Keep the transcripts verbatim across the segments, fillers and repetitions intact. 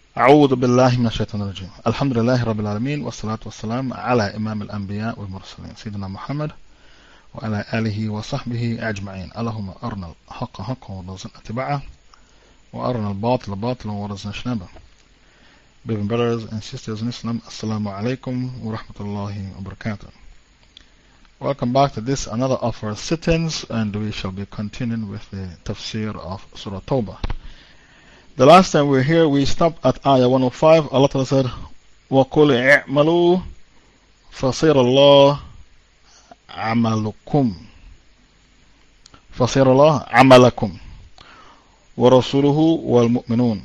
أعوذ بالله من الشيطان الرجيم. الحمد لله رب العالمين والصلاة والسلام على إمام الأنبياء والمرسلين سيدنا محمد وعلى آله وصحبه أجمعين. اللهم أرنا الحق حقا وارزقنا اتباعه وأرنا الباطل باطلا وارزقنا اجتنابه. Beloved brothers and sisters in Islam, Assalamu alaikum wa rahmatullahi wa barakatuh. Welcome back to this, another of our sit-ins, and we shall be continuing with the tafsir of Surah Tawbah. The last time we were here, we stopped at Ayah one oh five. Allah Ta'ala said, وَقُلْ اِعْمَلُوا فَصِيرَ اللَّهُ عَمَلُكُمْ فَصِيرَ اللَّهُ عَمَلَكُمْ وَرَسُولُهُ وَالْمُؤْمِنُونَ.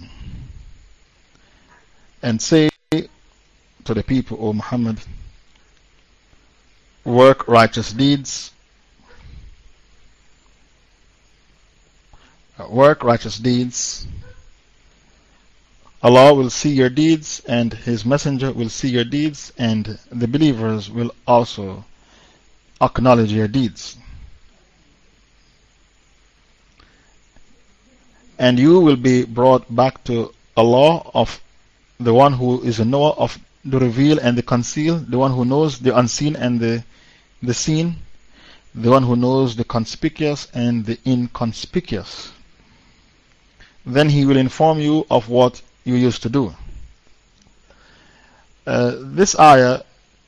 And say to the people, O Muhammad, work righteous deeds, work righteous deeds. Allah will see your deeds, and His Messenger will see your deeds, and the believers will also acknowledge your deeds. And you will be brought back to Allah, of the one who is a knower of the revealed and the concealed, the one who knows the unseen and the, the seen, the one who knows the conspicuous and the inconspicuous. Then He will inform you of what you used to do. Uh, this ayah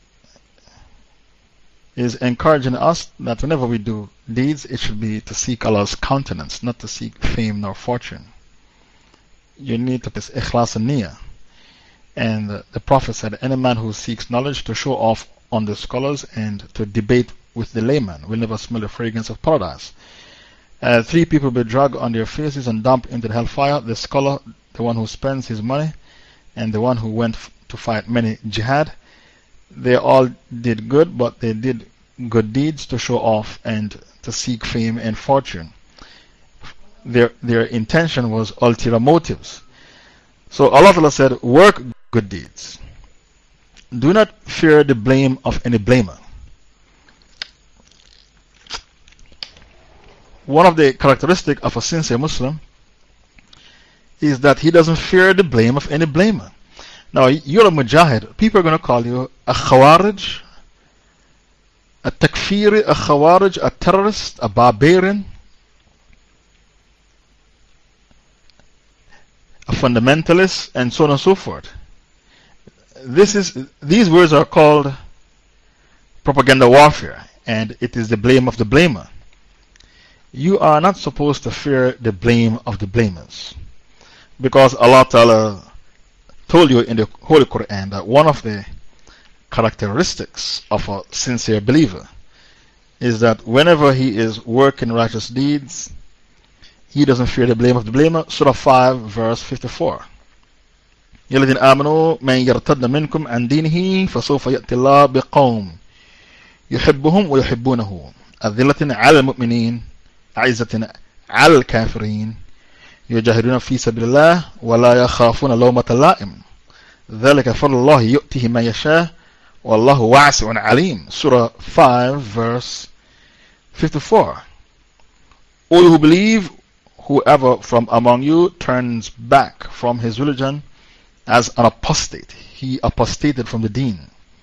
is encouraging us that whenever we do deeds, it should be to seek Allah's countenance, not to seek fame nor fortune. You need to place ikhlas and niyyah. And uh, the Prophet said, any man who seeks knowledge to show off on the scholars and to debate with the layman will never smell the fragrance of paradise. Uh, three people will be dragged on their faces and dumped into the hellfire: the scholar, the one who spends his money, and the one who went to fight many jihad. They all did good, but they did good deeds to show off and to seek fame and fortune. Their, their intention was ulterior motives. So Allah Ta'ala said, work good deeds. Do not fear the blame of any blamer. One of the characteristics of a sincere Muslim is that he doesn't fear the blame of any blamer. Now, you're a mujahid. People are going to call you a khawarij, a takfiri, a khawarij, a terrorist, a barbarian, a fundamentalist, and so on and so forth. This is, these words are called propaganda warfare, and it is the blame of the blamer. You are not supposed to fear the blame of the blamers, because Allah Ta'ala told you in the Holy Quran that one of the characteristics of a sincere believer is that whenever he is working righteous deeds, he doesn't fear the blame of the blamer. Surah five, verse fifty-four. يَا الَّذِينَ آمَنُوا مَنْ يَرْتَدَّ مِنْكُمْ عَنْ دِينِهِ فَسَوْفَ يَأْتِي اللَّهُ بِقَوْمٍ يُحِبُّهُمْ وَيُحِبُّونَهُ أَذِلَّةٍ عَلَى الْمُؤْمِنِينَ عِزَّةٍ عَلَى الْكَافِرِينَ يجاهدون في سبيل الله ولا يخافون لومة لائم ذلك فضل الله يؤتيه من يشاء والله واسع عليم. Surah five, verse fifty-four. All who believe, whoever from among you turns back from his religion as an apostate, he apostated from the deen.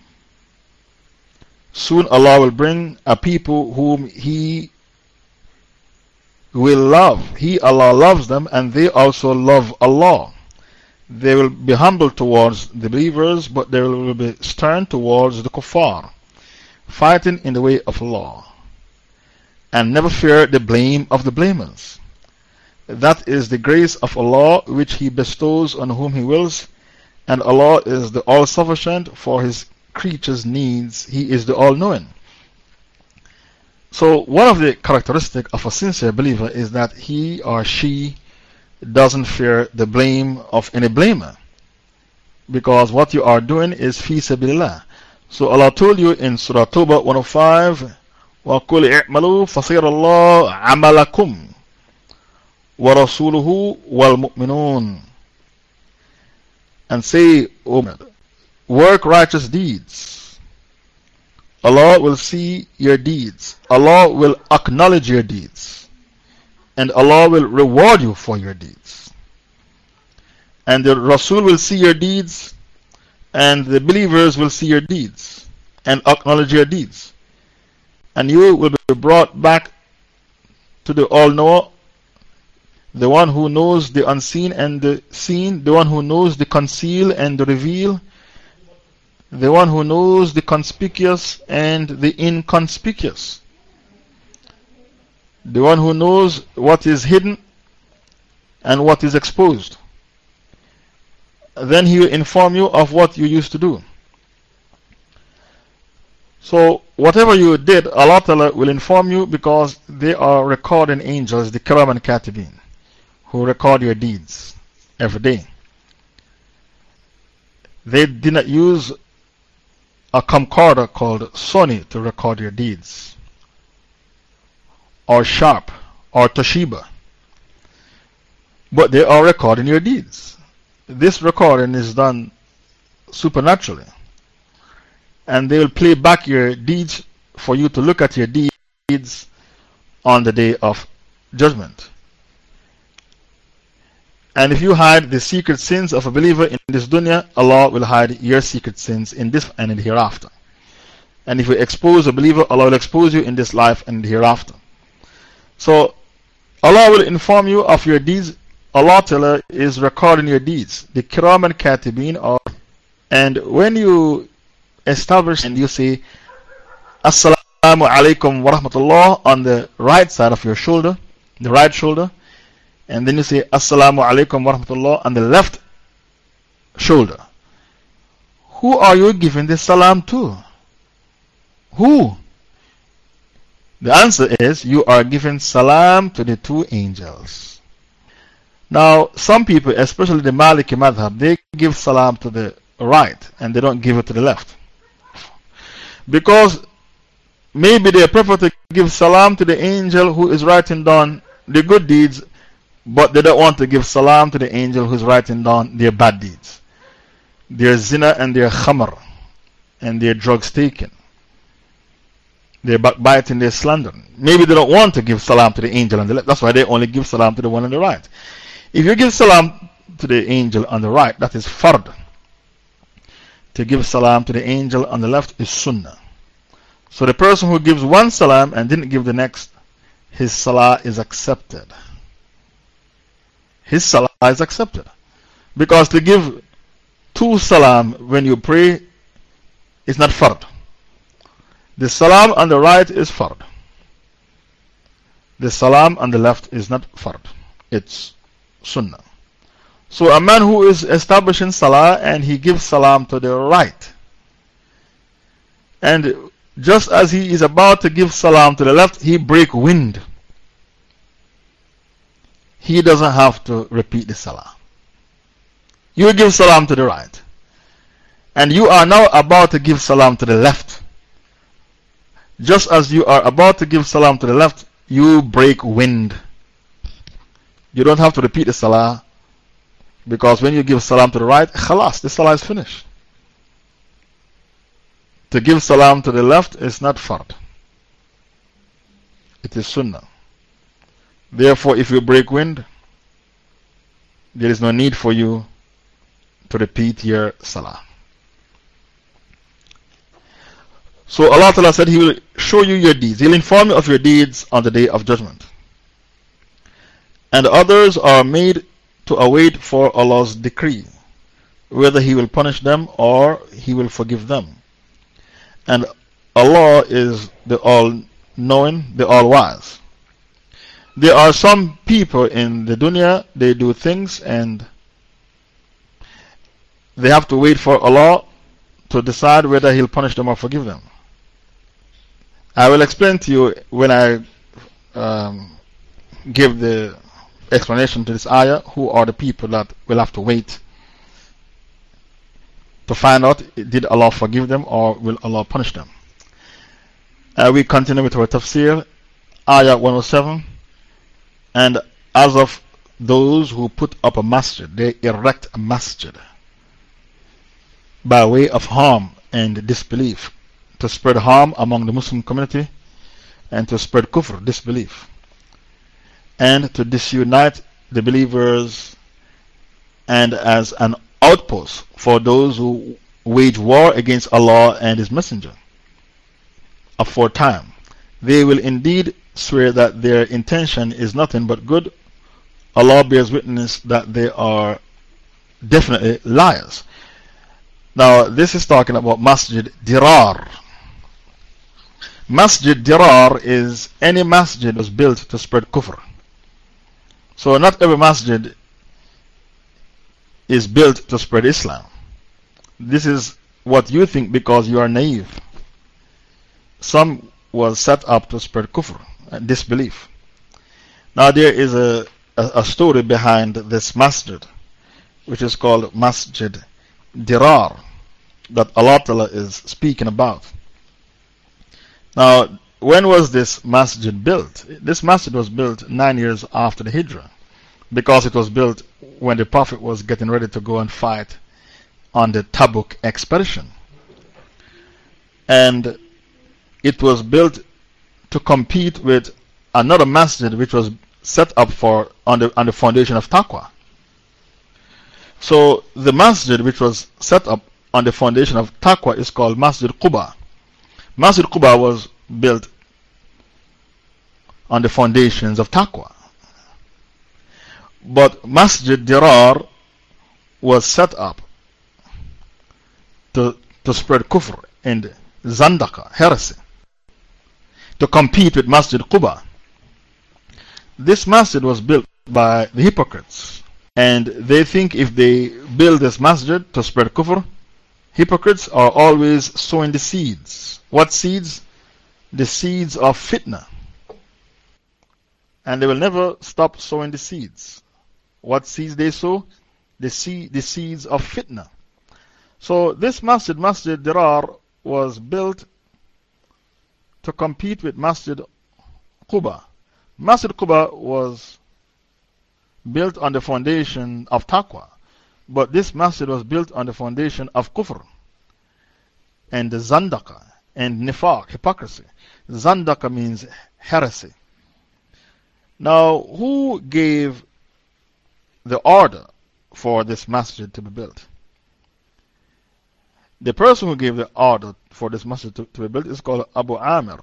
Soon Allah will bring a people whom He will love. He, Allah, loves them, and they also love Allah. They will be humble towards the believers, but they will be stern towards the kuffar, fighting in the way of Allah, and never fear the blame of the blamers. That is the grace of Allah which He bestows on whom He wills, and Allah is the all-sufficient for His creatures' needs. He is the all-knowing. So, one of the characteristics of a sincere believer is that he or she doesn't fear the blame of any blamer, because what you are doing is fi sabilillah. So, Allah told you in Surah Tawbah one oh five, وَقُلْ اِعْمَلُوا فَصِيرَ اللَّهُ عَمَلَكُمْ وَرَسُولُهُ وَالْمُؤْمِنُونَ. And say, work righteous deeds. Allah will see your deeds. Allah will acknowledge your deeds. And Allah will reward you for your deeds. And the Rasul will see your deeds, and the believers will see your deeds and acknowledge your deeds. And you will be brought back to the All-Knower, the one who knows the unseen and the seen, the one who knows the conceal and the reveal, the one who knows the conspicuous and the inconspicuous, the one who knows what is hidden and what is exposed. Then He will inform you of what you used to do. So, whatever you did, Allah Ta'ala will inform you, because they are recording angels, the Kiram and Katibin, who record your deeds every day. They did not use a camcorder called Sony to record your deeds, or Sharp, or Toshiba, but they are recording your deeds. This recording is done supernaturally, and they will play back your deeds for you to look at your deeds on the day of judgment. And if you hide the secret sins of a believer in this dunya, Allah will hide your secret sins in this and in the hereafter. And if you expose a believer, Allah will expose you in this life and the hereafter. So, Allah will inform you of your deeds. Allah Ta'ala is recording your deeds. The Kiram and Katibin are. And when you establish and you say, Assalamu alaikum wa rahmatullah on the right side of your shoulder, the right shoulder, and then you say, Assalamu alaikum wa rahmatullah on the left shoulder, who are you giving this salam to? Who? The answer is, you are giving salam to the two angels. Now, some people, especially the Maliki Madhab, they give salam to the right and they don't give it to the left. Because maybe they prefer to give salam to the angel who is writing down the good deeds, but they don't want to give salam to the angel who is writing down their bad deeds, their zina and their khamr, and their drugs taken, their backbiting, their slandering. Maybe they don't want to give salam to the angel on the left. That's why they only give salam to the one on the right. If you give salam to the angel on the right, that is fard. To give salam to the angel on the left is sunnah. So the person who gives one salam and didn't give the next, his salah is accepted. His salah is accepted. Because to give two salam when you pray is not fard. The salam on the right is fard. The salam on the left is not fard. It's sunnah. So a man who is establishing salah and he gives salam to the right, and just as he is about to give salam to the left, he break wind. He doesn't have to repeat the salah. You give salam to the right, and you are now about to give salam to the left. Just as you are about to give salam to the left, you break wind. You don't have to repeat the salah, because when you give salam to the right, khalas, the salah is finished. To give salam to the left is not fard. It is sunnah. Therefore, if you break wind, there is no need for you to repeat your salah. So Allah Ta'ala said He will show you your deeds. He will inform you of your deeds on the day of judgment. And others are made to await for Allah's decree, whether He will punish them or He will forgive them. And Allah is the all-knowing, the all-wise. There are some people in the dunya, they do things and they have to wait for Allah to decide whether He'll punish them or forgive them. I will explain to you when I um, give the explanation to this ayah, who are the people that will have to wait to find out, did Allah forgive them or will Allah punish them. Uh, we continue with our tafsir, ayah one oh seven. And as of those who put up a masjid, they erect a masjid by way of harm and disbelief, to spread harm among the Muslim community and to spread kufr, disbelief, and to disunite the believers and as an outpost for those who wage war against Allah and His Messenger aforetime. They will indeed swear that their intention is nothing but good. Allah bears witness that they are definitely liars. Now, this is talking about Masjid Dirar. Masjid Dirar is any masjid was built to spread kufr. So, not every masjid is built to spread Islam. This is what you think because you are naive. Some was set up to spread kufr and disbelief. Now, there is a, a, a story behind this masjid, which is called Masjid Dirar, that Allah Ta'ala is speaking about. Now, when was this masjid built? This masjid was built nine years after the Hijrah, because it was built when the Prophet was getting ready to go and fight on the Tabuk expedition. And it was built to compete with another masjid which was set up for on the, on the foundation of Taqwa. So, the masjid which was set up on the foundation of Taqwa is called Masjid Quba. Masjid Quba was built on the foundations of Taqwa. But Masjid Dirar was set up to, to spread kufr and zandaka, heresy, to compete with Masjid Quba. This masjid was built by the hypocrites, and they think if they build this masjid to spread kufr, hypocrites are always sowing the seeds. What seeds? The seeds of fitna. And they will never stop sowing the seeds. What seeds they sow? The, seed, the seeds of fitna. So this masjid, Masjid Dirar, was built to compete with Masjid Quba. Masjid Quba was built on the foundation of Taqwa, but this masjid was built on the foundation of Kufr and the Zandaka and Nifaq, hypocrisy. Zandaka means heresy. Now, who gave the order for this masjid to be built? The person who gave the order for this masjid to, to be built is called Abu Amir.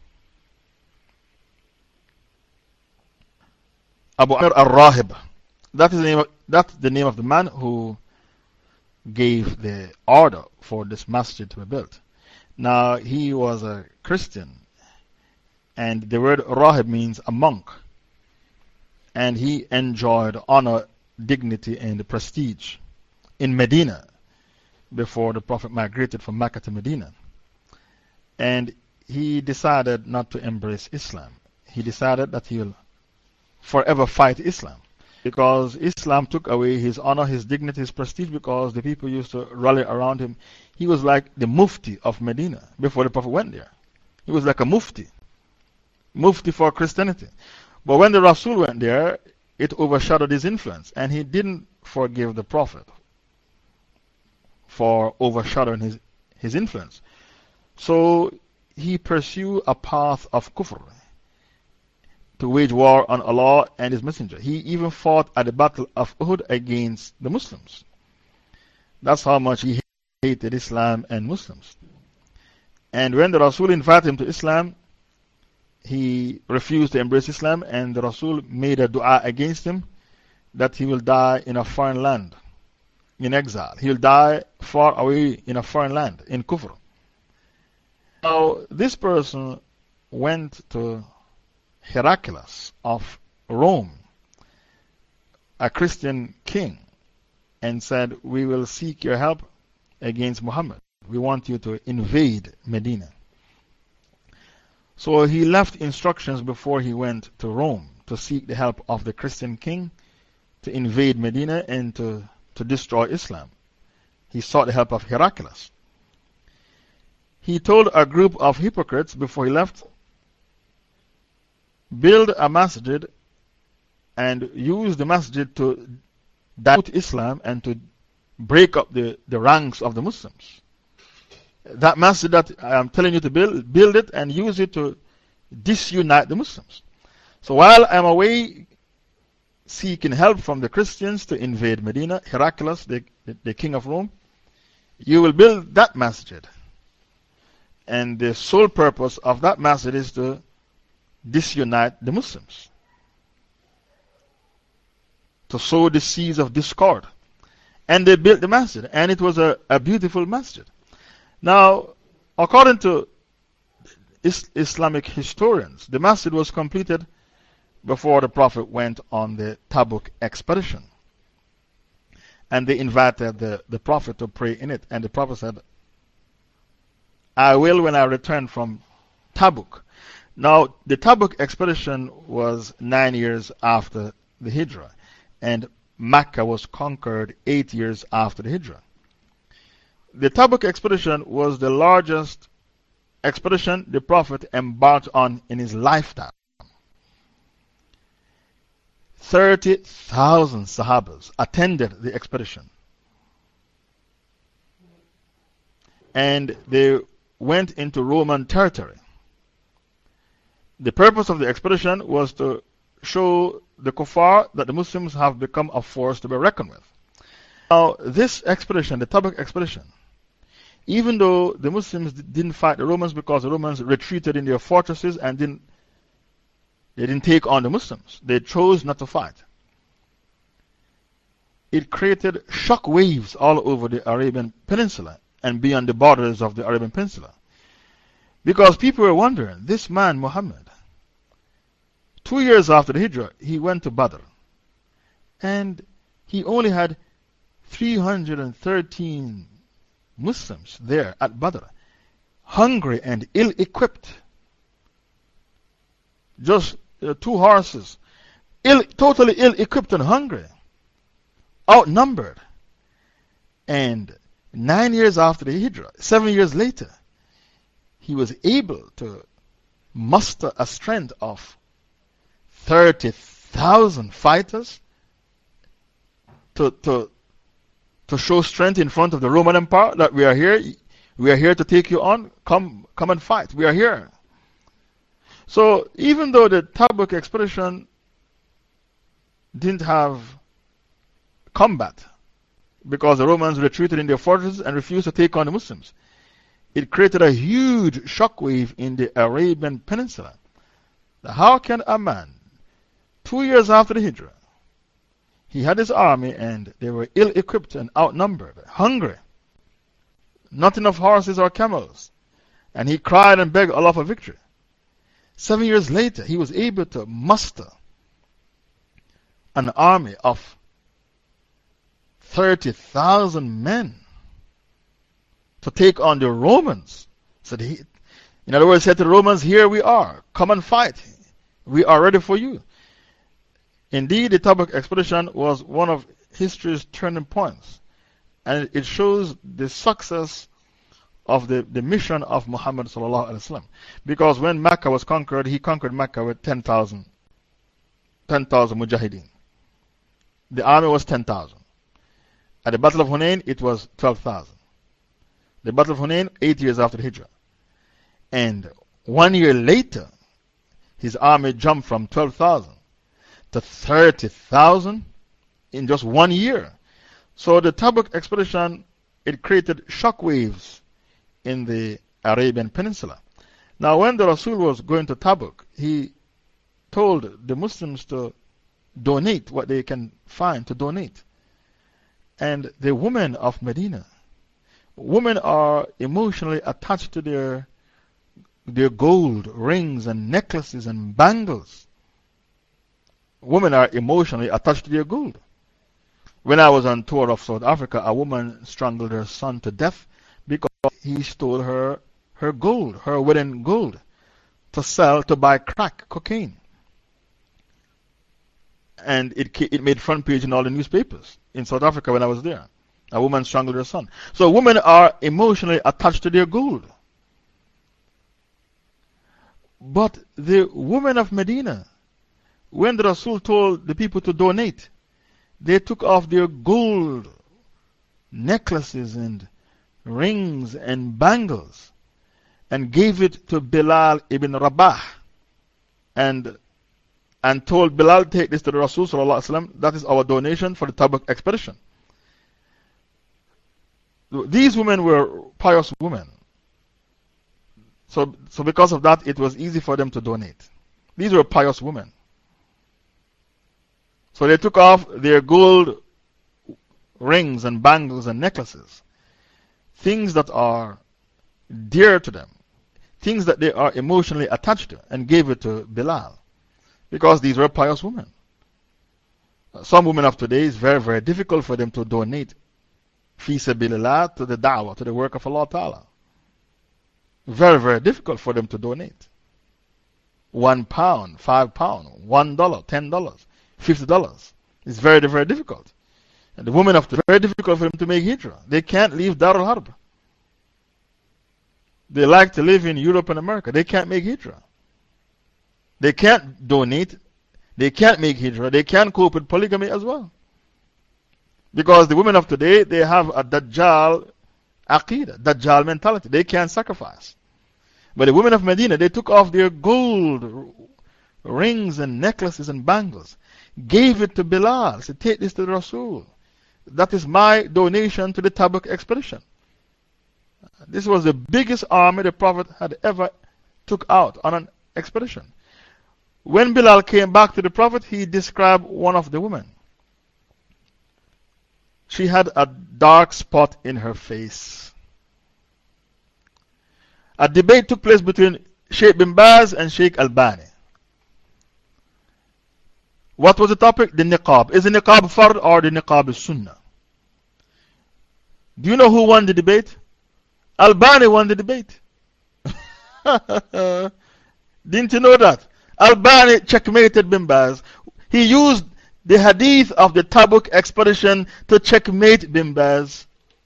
Abu Amir al-Rahib. That is the name of, that's the name of the man who gave the order for this masjid to be built. Now, he was a Christian, and the word Rahib means a monk, and he enjoyed honor, dignity, and prestige in Medina before the Prophet migrated from Mecca to Medina. And he decided not to embrace Islam. He decided that he will forever fight Islam, because Islam took away his honor, his dignity, his prestige, because the people used to rally around him. He was like the mufti of Medina before the Prophet went there. He was like a mufti, mufti for Christianity. But when the Rasul went there, it overshadowed his influence, and he didn't forgive the Prophet for overshadowing his, his influence. So he pursued a path of kufr to wage war on Allah and His Messenger. He even fought at the Battle of Uhud against the Muslims. That's how much he hated Islam and Muslims. And when the Rasul invited him to Islam, he refused to embrace Islam, and the Rasul made a dua against him that he will die in a foreign land, in exile. He will die far away in a foreign land, in kufr. Now, this person went to Heraclius of Rome, a Christian king, and said, "We will seek your help against Muhammad. We want you to invade Medina." So he left instructions before he went to Rome to seek the help of the Christian king to invade Medina and to, to destroy Islam. He sought the help of Heraclius. He told a group of hypocrites before he left, build a masjid and use the masjid to dilute Islam and to break up the, the ranks of the Muslims. That masjid that I am telling you to build, build it and use it to disunite the Muslims. So while I am away seeking help from the Christians to invade Medina, Heraclius, the, the, the king of Rome, you will build that masjid. And the sole purpose of that masjid is to disunite the Muslims, to sow the seeds of discord. And they built the masjid, and it was a, a beautiful masjid. Now, according to is Islamic historians, the masjid was completed before the Prophet went on the Tabuk expedition. And they invited the, the Prophet to pray in it. And the Prophet said, I will when I return from Tabuk. Now, the Tabuk expedition was nine years after the Hijrah, and Mecca was conquered eight years after the Hijrah. The Tabuk expedition was the largest expedition the Prophet embarked on in his lifetime. thirty thousand Sahabas attended the expedition. And they went into Roman territory. The purpose of the expedition was to show the kuffar that the Muslims have become a force to be reckoned with. Now, this expedition, the Tabuk expedition, even though the Muslims didn't fight the Romans because the Romans retreated in their fortresses and didn't, they didn't take on the Muslims, they chose not to fight. It created shock waves all over the Arabian Peninsula and beyond the borders of the Arabian Peninsula. Because people were wondering, this man Muhammad, two years after the Hijrah, he went to Badr. And he only had three hundred thirteen Muslims there at Badr, hungry and ill equipped. Just uh, two horses, ill, totally ill equipped and hungry, outnumbered. And nine years after the Hijrah, seven years later, he was able to muster a strength of thirty thousand fighters to, to, to show strength in front of the Roman Empire that we are here. We are here to take you on. Come, come and fight. We are here. So, even though the Tabuk expedition didn't have combat because the Romans retreated in their fortresses and refused to take on the Muslims, it created a huge shockwave in the Arabian Peninsula. How can a man, two years after the Hijrah, he had his army and they were ill equipped and outnumbered, hungry, not enough horses or camels, and he cried and begged Allah for victory. Seven years later, he was able to muster an army of thirty thousand men to take on the Romans. So he, in other words, said to the Romans, here we are, come and fight. We are ready for you. Indeed, the Tabuk expedition was one of history's turning points, and it shows the success of the, the mission of Muhammad sallallahu alaihi wasallam. Because when Mecca was conquered, he conquered Mecca with ten thousand mujahideen. The army was ten thousand. At the Battle of Hunain, it was twelve thousand. The Battle of Hunain, eight years after the Hijrah. And one year later, his army jumped from twelve thousand to thirty thousand in just one year. So the Tabuk expedition, it created shockwaves in the Arabian Peninsula. Now, when the Rasul was going to Tabuk, he told the Muslims to donate what they can find to donate. And the women of Medina, women are emotionally attached to their, their gold rings and necklaces and bangles. Women are emotionally attached to their gold. When I was on tour of South Africa, a woman strangled her son to death because he stole her, her gold, her wedding gold, to sell, to buy crack cocaine. And it, it made front page in all the newspapers in South Africa when I was there. A woman strangled her son. So women are emotionally attached to their gold. But the women of Medina, when the Rasul told the people to donate, they took off their gold necklaces and rings and bangles and gave it to Bilal ibn Rabah and and told Bilal, take this to the Rasul sallallahu alaihi wasallam, that is our donation for the Tabuk expedition. These women were pious women. So, so because of that, it was easy for them to donate. These were pious women. So they took off their gold rings and bangles and necklaces, things that are dear to them, things that they are emotionally attached to, and gave it to Bilal. Because these were pious women. Some women of today, it's very, very difficult for them to donate fi sabilillah to the da'wah, to the work of Allah Ta'ala. Very, very difficult for them to donate. One pound, five pound, one dollar, ten dollars, fifty dollars. It's very, very difficult. And the women of today, very difficult for them to make hijrah. They can't leave Darul Harb. They like to live in Europe and America. They can't make hijrah. They can't donate. They can't make hijrah. They can't cope with polygamy as well. Because the women of today, they have a Dajjal aqidah, Dajjal mentality. They can't sacrifice. But the women of Medina, they took off their gold rings and necklaces and bangles, gave it to Bilal, said, take this to the Rasul. That is my donation to the Tabuk expedition. This was the biggest army the Prophet had ever took out on an expedition. When Bilal came back to the Prophet, he described one of the women. She had a dark spot in her face. A debate took place between Sheikh bin Baz and Sheikh Albani. What was the topic? The niqab. Is the niqab fard or the niqab is sunnah? Do you know who won the debate? Albani won the debate. Didn't you know that? Albani checkmated bin Baz. He used the hadith of the Tabuk expedition to checkmate bin Baz.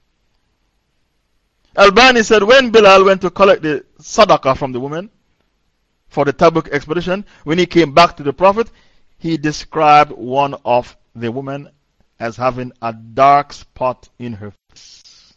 Albani said when Bilal went to collect the sadaqah from the woman for the Tabuk expedition, when he came back to the Prophet, he described one of the women as having a dark spot in her face.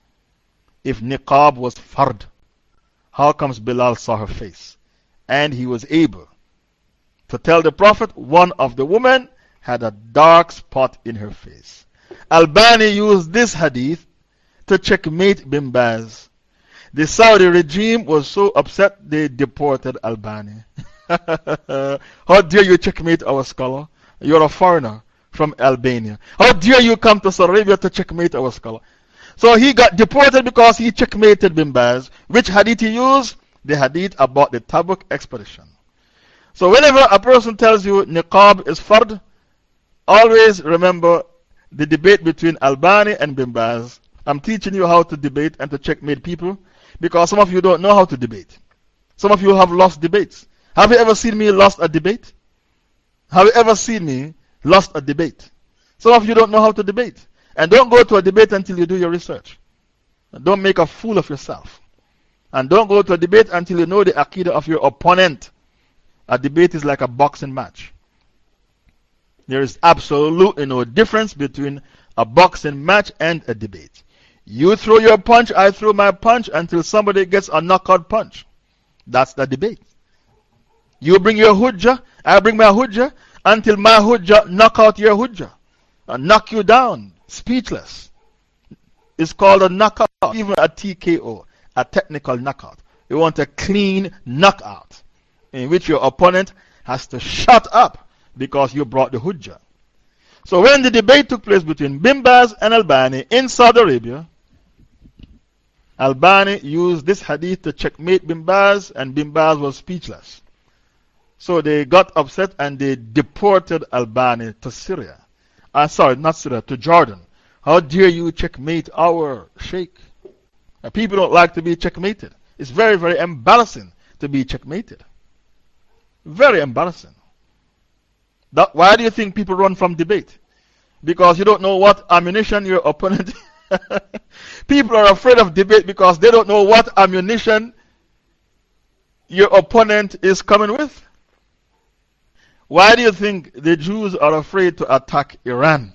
If niqab was fard, how comes Bilal saw her face? And he was able to tell the Prophet one of the women had a dark spot in her face. Albani used this hadith to checkmate bin Baz. The Saudi regime was so upset they deported Albani. How dare you checkmate our scholar? You're a foreigner from Albania. How dare you come to Saudi Arabia to checkmate our scholar? So he got deported because he checkmated bin Baz. Which hadith he used? The hadith about the Tabuk expedition. So whenever a person tells you niqab is fard, always remember the debate between Albani and bin Baz. I'm teaching you how to debate and to checkmate people because some of you don't know how to debate. Some of you have lost debates. Have you ever seen me lost a debate? Have you ever seen me lost a debate? Some of you don't know how to debate. And don't go to a debate until you do your research. Don't make a fool of yourself. And don't go to a debate until you know the aqidah of your opponent. A debate is like a boxing match. There is absolutely no difference between a boxing match and a debate. You throw your punch, I throw my punch until somebody gets a knockout punch. That's the debate. You bring your hujjah, I bring my hujjah until my hujjah knock out your hujjah. And knock you down, speechless. It's called a knockout, even a T K O, a technical knockout. You want a clean knockout in which your opponent has to shut up because you brought the hujjah. So when the debate took place between bin Baz and Albani in Saudi Arabia, Albani used this hadith to checkmate bin Baz, and bin Baz was speechless. So they got upset and they deported Albani to Syria. Uh, sorry, not Syria, to Jordan. How dare you checkmate our sheikh? Uh, people don't like to be checkmated. It's very, very embarrassing to be checkmated. Very embarrassing. That, why do you think people run from debate? Because you don't know what ammunition your opponent. People are afraid of debate because they don't know what ammunition your opponent is coming with. Why do you think the Jews are afraid to attack Iran?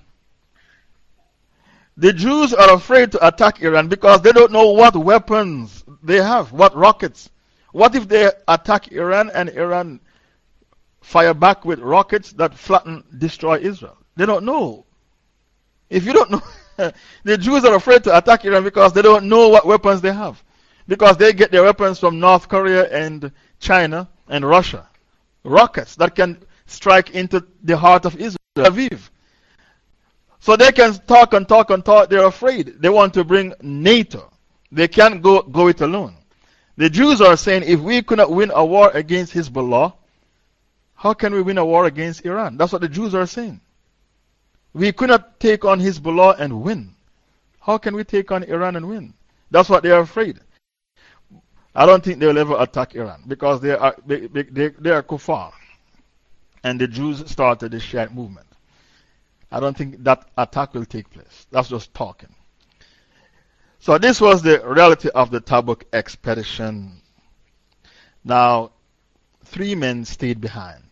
The Jews are afraid to attack Iran because they don't know what weapons they have, what rockets. What if they attack Iran and Iran fire back with rockets that flatten, destroy Israel. They don't know. If you don't know, the Jews are afraid to attack Iran because they don't know what weapons they have. Because they get their weapons from North Korea and China and Russia. Rockets that can strike into the heart of Israel, Tel Aviv. So they can talk and talk and talk. They're afraid. They want to bring NATO. They can't go, go it alone. The Jews are saying, if we could not win a war against Hezbollah, how can we win a war against Iran? That's what the Jews are saying. We could not take on Hezbollah and win. How can we take on Iran and win? That's what they are afraid. I don't think they will ever attack Iran because they are, they, they, they, they are kuffar. And the Jews started the Shiite movement. I don't think that attack will take place. That's just talking. So, this was the reality of the Tabuk expedition. Now, three men stayed behind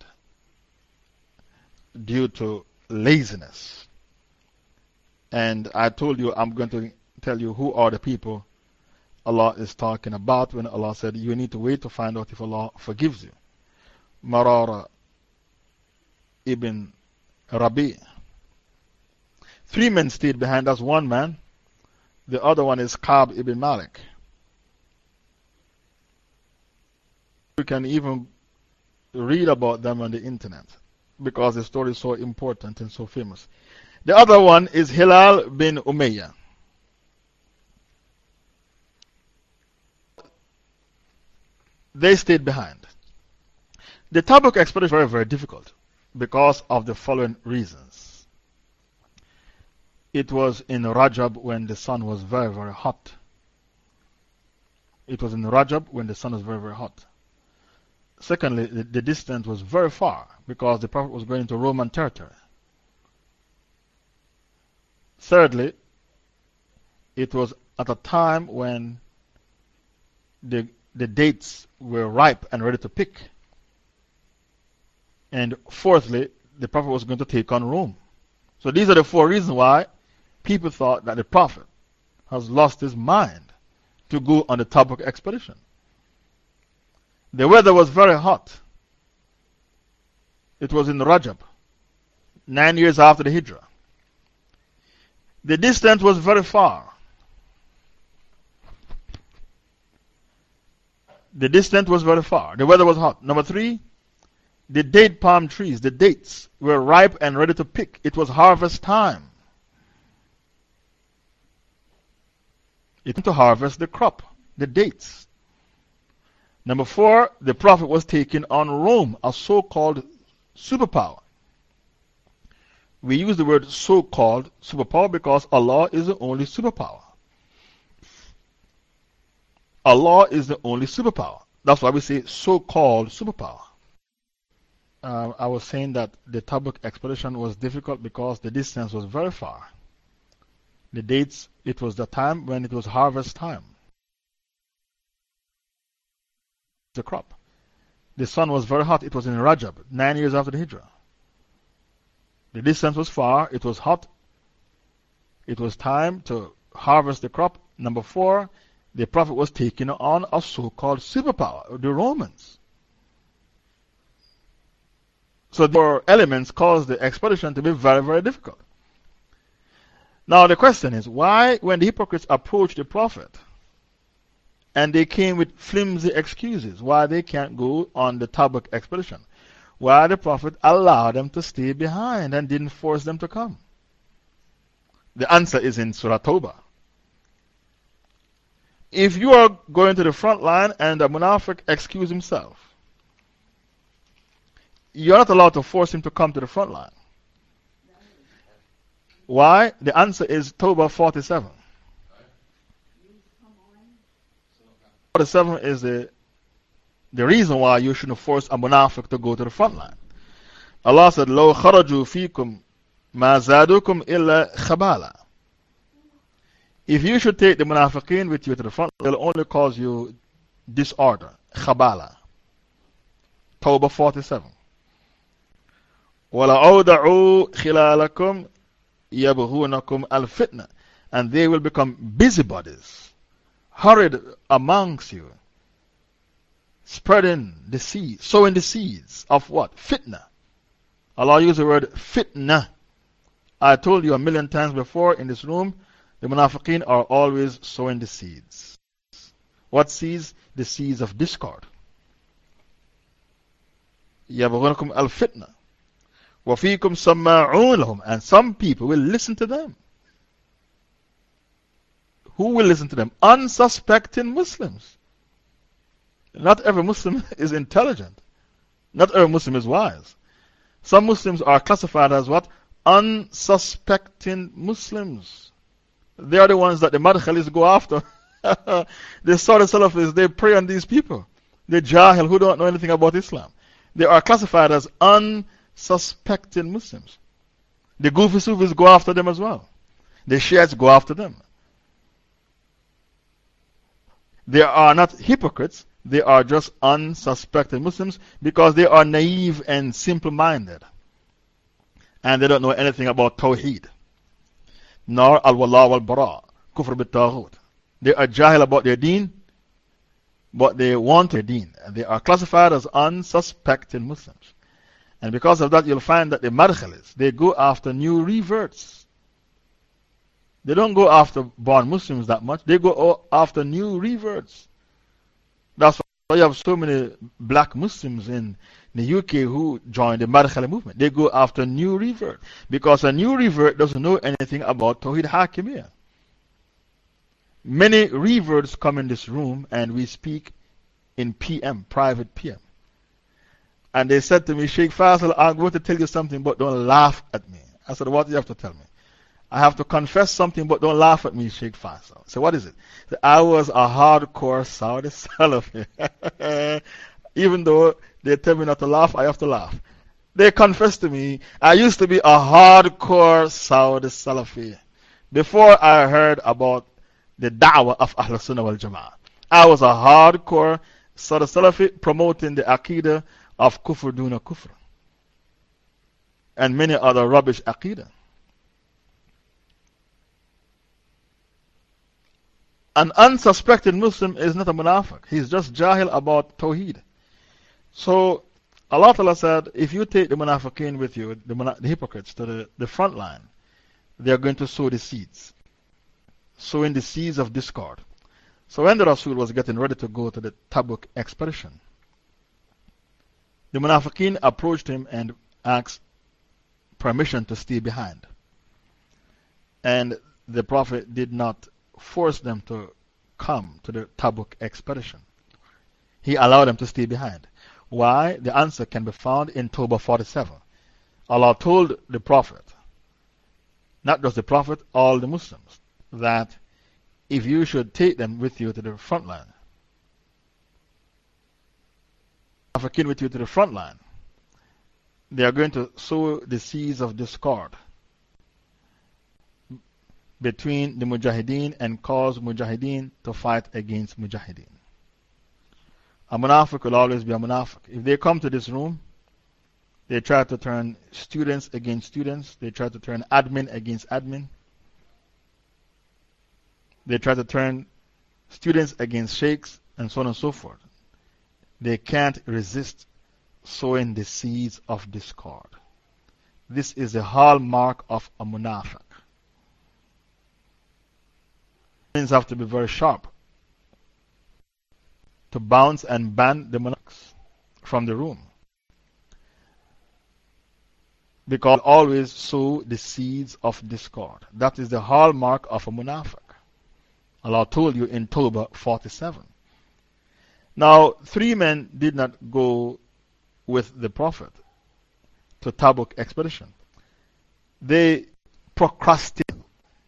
due to laziness. And I told you, I'm going to tell you who are the people Allah is talking about when Allah said, you need to wait to find out if Allah forgives you. Marara ibn Rabi. Three men stayed behind. That's one man. The other one is Ka'b ibn Malik. You can even read about them on the internet because the story is so important and so famous. The other one is Hilal bin Umayyah. They stayed behind. The Tabuk expedition was very, very difficult because of the following reasons. It was in Rajab when the sun was very, very hot. It was in Rajab when the sun was very, very hot. Secondly, the, the distance was very far because the Prophet was going to Roman territory. Thirdly, it was at a time when the, the dates were ripe and ready to pick. And fourthly, the Prophet was going to take on Rome. So these are the four reasons why people thought that the Prophet has lost his mind to go on the Tabuk expedition. The weather was very hot. It was in Rajab, nine years after the Hijrah. The distance was very far. The distance was very far. The weather was hot. Number three, the date palm trees, the dates were ripe and ready to pick. It was harvest time. It was to harvest the crop, the dates. Number four, the Prophet was taking on Rome, a so called superpower. We use the word so called superpower because Allah is the only superpower. Allah is the only superpower. That's why we say so called superpower. Uh, I was saying that the Tabuk expedition was difficult because the distance was very far. The dates, it was the time when it was harvest time. The crop. The sun was very hot. It was in Rajab, nine years after the Hijrah. The distance was far. It was hot. It was time to harvest the crop. Number four, the Prophet was taking on a so called superpower, the Romans. So, the four elements caused the expedition to be very, very difficult. Now, the question is why, when the hypocrites approached the Prophet and they came with flimsy excuses, why they can't go on the Tabuk expedition? Why the Prophet allowed them to stay behind and didn't force them to come? The answer is in Surah Tawbah. If you are going to the front line and a munafiq excuse himself, you're not allowed to force him to come to the front line. Why? The answer is Tawbah forty-seven. forty-seven is the, the reason why you shouldn't force a munafiq to go to the front line. Allah said, لَوْ خَرَجُوا فِيكُمْ مَا زَادُكُمْ إِلَّا خَبَالًا. If you should take the munafiqeen with you to the front, they'll only cause you disorder. Khabala. Tawbah forty-seven. وَلَأَوْدَعُوا خِلَالَكُمْ يَبْغُونَكُمْ الْفِتْنَةِ. And they will become busybodies, hurried amongst you, spreading the seeds, sowing the seeds of what? Fitna. Allah used the word fitna. I told you a million times before in this room, the munafiqeen are always sowing the seeds. What seeds? The seeds of discord. يَبْغُونَكُمْ الْفِتْنَةِ وَفِيكُمْ سَمَّاعُونَ لَهُمْ. And some people will listen to them. Who will listen to them? Unsuspecting Muslims. Not every Muslim is intelligent. Not every Muslim is wise. Some Muslims are classified as what? Unsuspecting Muslims. They are the ones that the Madkhalis go after. The sort of Salafis, they prey on these people. The Jahil who don't know anything about Islam. They are classified as unsuspecting Muslims. The Goofy Sufis go after them as well. The Shiites go after them. They are not hypocrites, they are just unsuspecting Muslims because they are naive and simple minded. And they don't know anything about Tawheed, nor Al Wala wal Bara, Kufr bit Taghut. They are jahil about their deen, but they want their deen. And they are classified as unsuspecting Muslims. And because of that, you'll find that the Madkhalis, they go after new reverts. They don't go after born Muslims that much, they go after new reverts. That's why you have so many black Muslims in the U K who join the Madkhali movement. They go after new revert because a new revert doesn't know anything about Tawheed Hakimiyya. Many reverts come in this room and we speak in P M, private P M. And they said to me, Sheikh Faisal, I'm going to tell you something, but don't laugh at me. I said, what do you have to tell me? I have to confess something, but don't laugh at me, Sheikh Faisal. So what is it? So I was a hardcore Saudi Salafi. Even though they tell me not to laugh, I have to laugh. They confess to me, I used to be a hardcore Saudi Salafi before I heard about the da'wah of Ahl Sunnah wal Jama'ah. I was a hardcore Saudi Salafi promoting the Aqidah of Kufr Duna Kufr and many other rubbish Aqidah. An unsuspected Muslim is not a munafiq. He's just jahil about Tawheed. So, Allah Ta'ala said, if you take the munafiqeen with you, the, the hypocrites, to the, the front line, they are going to sow the seeds. Sowing the seeds of discord. So, when the Rasul was getting ready to go to the Tabuk expedition, the munafiqeen approached him and asked permission to stay behind. And the Prophet did not force them to come to the Tabuk expedition. He allowed them to stay behind. Why? The answer can be found in Tawbah forty-seven. Allah told the Prophet, not just the Prophet, all the Muslims, that if you should take them with you to the front line, African with you to the front line, they are going to sow the seeds of discord between the Mujahideen and cause Mujahideen to fight against Mujahideen. A munafiq will always be a munafiq. If they come to this room, they try to turn students against students, they try to turn admin against admin, they try to turn students against sheikhs, and so on and so forth. They can't resist sowing the seeds of discord. This is the hallmark of a munafiq. Things have to be very sharp to bounce and ban the munafiqs from the room. Because always sow the seeds of discord. That is the hallmark of a munafiq. Allah told you in Tawbah forty-seven. Now, three men did not go with the Prophet to Tabuk expedition. They procrastinated.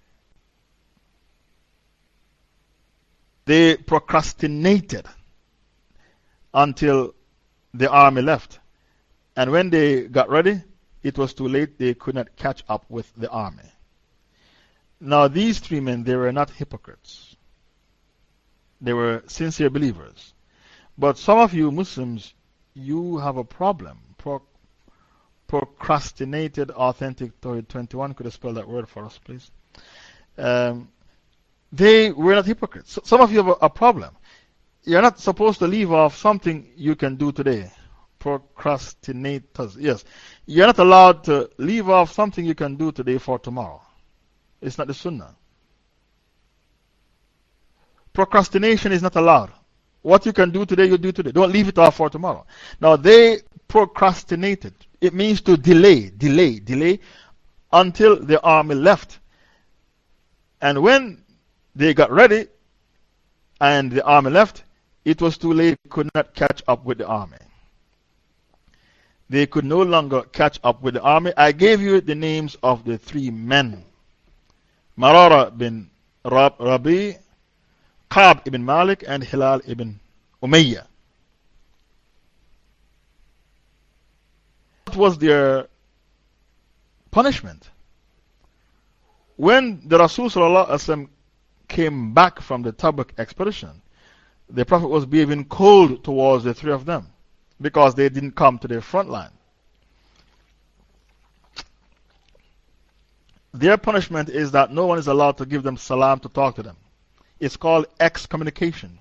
They procrastinated until the army left. And when they got ready, it was too late. They could not catch up with the army. Now, these three men, they were not hypocrites. They were sincere believers. But some of you Muslims, you have a problem. Pro procrastinated authentic Tawhid twenty-one. Could you spell that word for us, please? Um, they were not hypocrites. So some of you have a, a problem. you're not supposed to leave off something you can do today. Procrastinators. Yes. You're not allowed to leave off something you can do today for tomorrow. It's not the Sunnah. Procrastination is not allowed. What you can do today, you do today. Don't leave it off for tomorrow. Now, they procrastinated. It means to delay, delay, delay until the army left. And when they got ready and the army left, it was too late. They could not catch up with the army. They could no longer catch up with the army. I gave you the names of the three men: Marara bin Rab Rabi, Ka'b ibn Malik, and Hilal ibn Umayyah. What was their punishment? When the Rasul Sallallahu Alaihi Wasallam came back from the Tabuk expedition, the Prophet was behaving cold towards the three of them because they didn't come to the front line. Their punishment is that no one is allowed to give them salam to talk to them. It's called excommunication.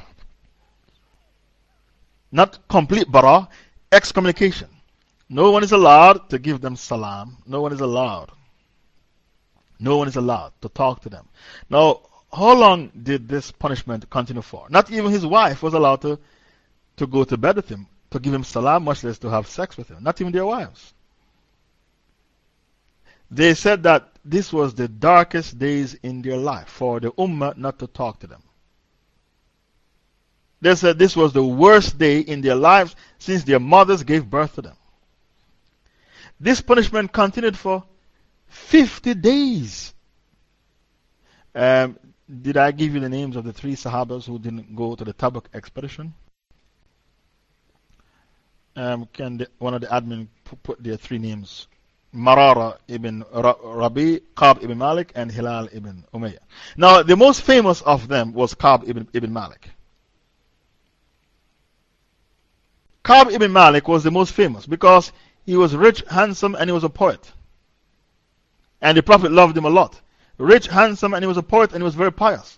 Not complete bara, excommunication. No one is allowed to give them salam. No one is allowed. No one is allowed to talk to them. Now, how long did this punishment continue for? Not even his wife was allowed to, to go to bed with him, to give him salam, much less to have sex with him. Not even their wives. They said that this was the darkest days in their life for the Ummah not to talk to them. They said this was the worst day in their lives since their mothers gave birth to them. This punishment continued for fifty days. Um, did I give you the names of the three Sahabas who didn't go to the Tabuk expedition? Um, can the, one of the admin put their three names? Marara ibn Rabi, Ka'b ibn Malik, and Hilal ibn Umayyah. Now, the most famous of them was Ka'b ibn, ibn Malik. Ka'b ibn Malik was the most famous because he was rich, handsome, and he was a poet. And the Prophet loved him a lot. Rich, handsome, and he was a poet, and he was very pious.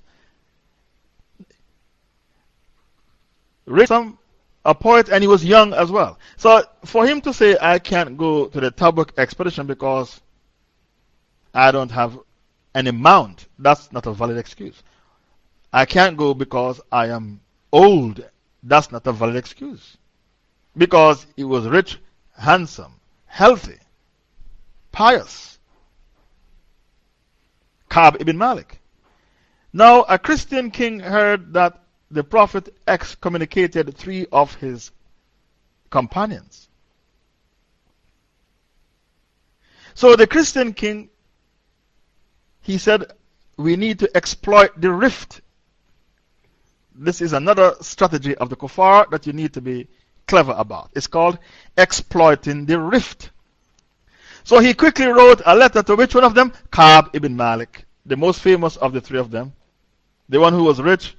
Rich, handsome, a poet, and he was young as well. So, for him to say, I can't go to the Tabuk expedition because I don't have any mount, that's not a valid excuse. I can't go because I am old, that's not a valid excuse. Because he was rich, handsome, healthy, pious. Ka'b ibn Malik. Now, a Christian king heard that the Prophet excommunicated three of his companions. So the Christian king, he said, we need to exploit the rift. This is another strategy of the kuffar that you need to be clever about. It's called exploiting the rift. So he quickly wrote a letter to which one of them? Ka'b ibn Malik, the most famous of the three of them. The one who was rich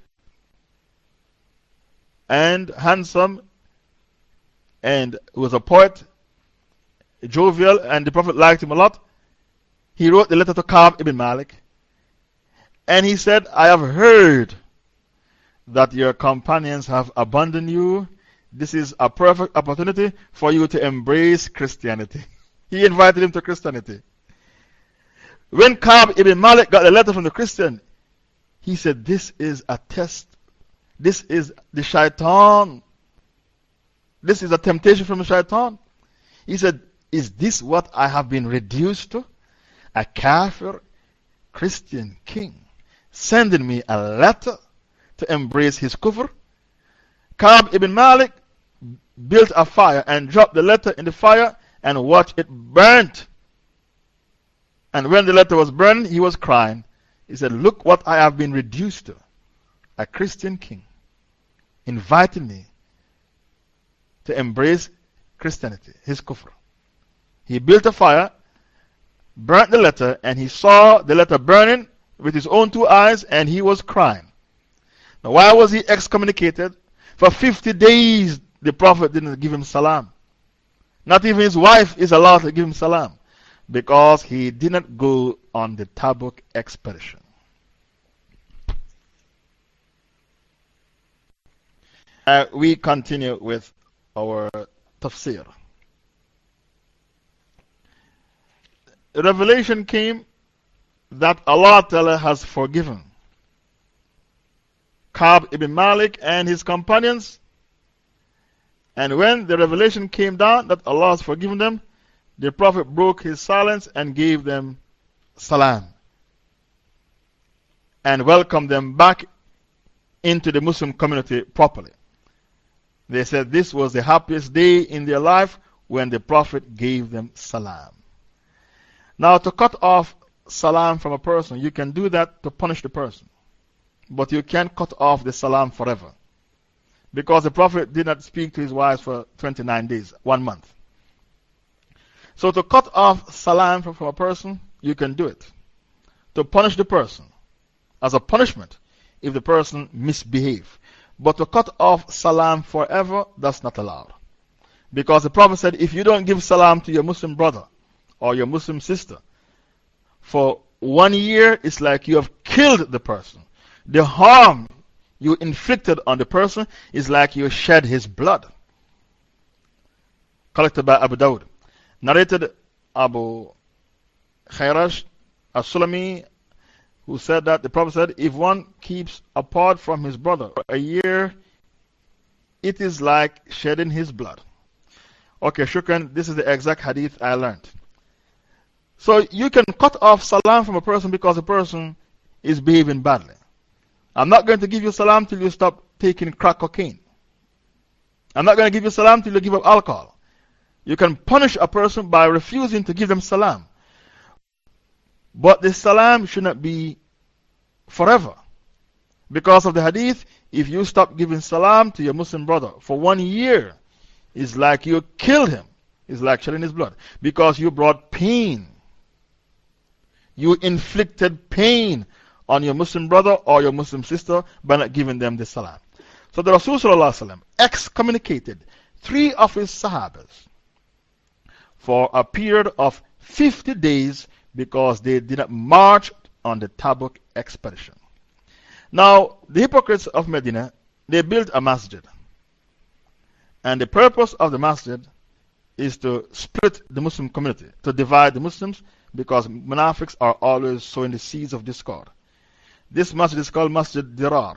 and handsome and was a poet, jovial, and the Prophet liked him a lot. He wrote the letter to Ka'b ibn Malik. And he said, I have heard that your companions have abandoned you. This is a perfect opportunity for you to embrace Christianity. He invited him to Christianity. When Ka'b ibn Malik got a letter from the Christian, he said, this is a test. This is the shaitan. This is a temptation from the shaitan. He said, is this what I have been reduced to? A kafir Christian king sending me a letter to embrace his kufr? Ka'b ibn Malik built a fire and dropped the letter in the fire and watched it burnt. And when the letter was burned, he was crying. He said, look what I have been reduced to. A Christian king inviting me to embrace Christianity, his kufr. He built a fire, burnt the letter, and he saw the letter burning with his own two eyes, and he was crying. Now, why was he excommunicated? For fifty days, the Prophet didn't give him salam. Not even his wife is allowed to give him salam because he did not go on the Tabuk expedition. Uh, we continue with our tafsir. Revelation came that Allah Ta'ala has forgiven Ka'b ibn Malik and his companions. And when the revelation came down that Allah has forgiven them, the Prophet broke his silence and gave them salam and welcomed them back into the Muslim community properly. They said this was the happiest day in their life when the Prophet gave them salam. Now, to cut off salam from a person, you can do that to punish the person. But you can't cut off the salam forever. Because the Prophet did not speak to his wives for twenty-nine days, one month. So, to cut off salam from, from a person, you can do it. To punish the person, as a punishment, if the person misbehaves. But to cut off salam forever, that's not allowed. Because the Prophet said, if you don't give salam to your Muslim brother or your Muslim sister for one year, it's like you have killed the person. The harm you inflicted on the person is like you shed his blood. Collected by Abu Dawud. Narrated Abu Khayrash as-Sulami, who said that the Prophet said, if one keeps apart from his brother for a year, it is like shedding his blood. Okay, shukran, this is the exact hadith I learned. So you can cut off salam from a person because the person is behaving badly. I'm not going to give you salam till you stop taking crack cocaine. I'm not going to give you salam till you give up alcohol. You can punish a person by refusing to give them salam. But the salam should not be forever. Because of the hadith, if you stop giving salam to your Muslim brother for one year, it's like you killed him. It's like shedding his blood. Because you brought pain. You inflicted pain on your Muslim brother or your Muslim sister by not giving them the salam. So the Rasul excommunicated three of his Sahabas for a period of fifty days because they did not march on the Tabuk expedition. Now, the hypocrites of Medina, they built a masjid. And the purpose of the masjid is to split the Muslim community, to divide the Muslims, because munafiqs are always sowing the seeds of discord. This masjid is called Masjid Dirar.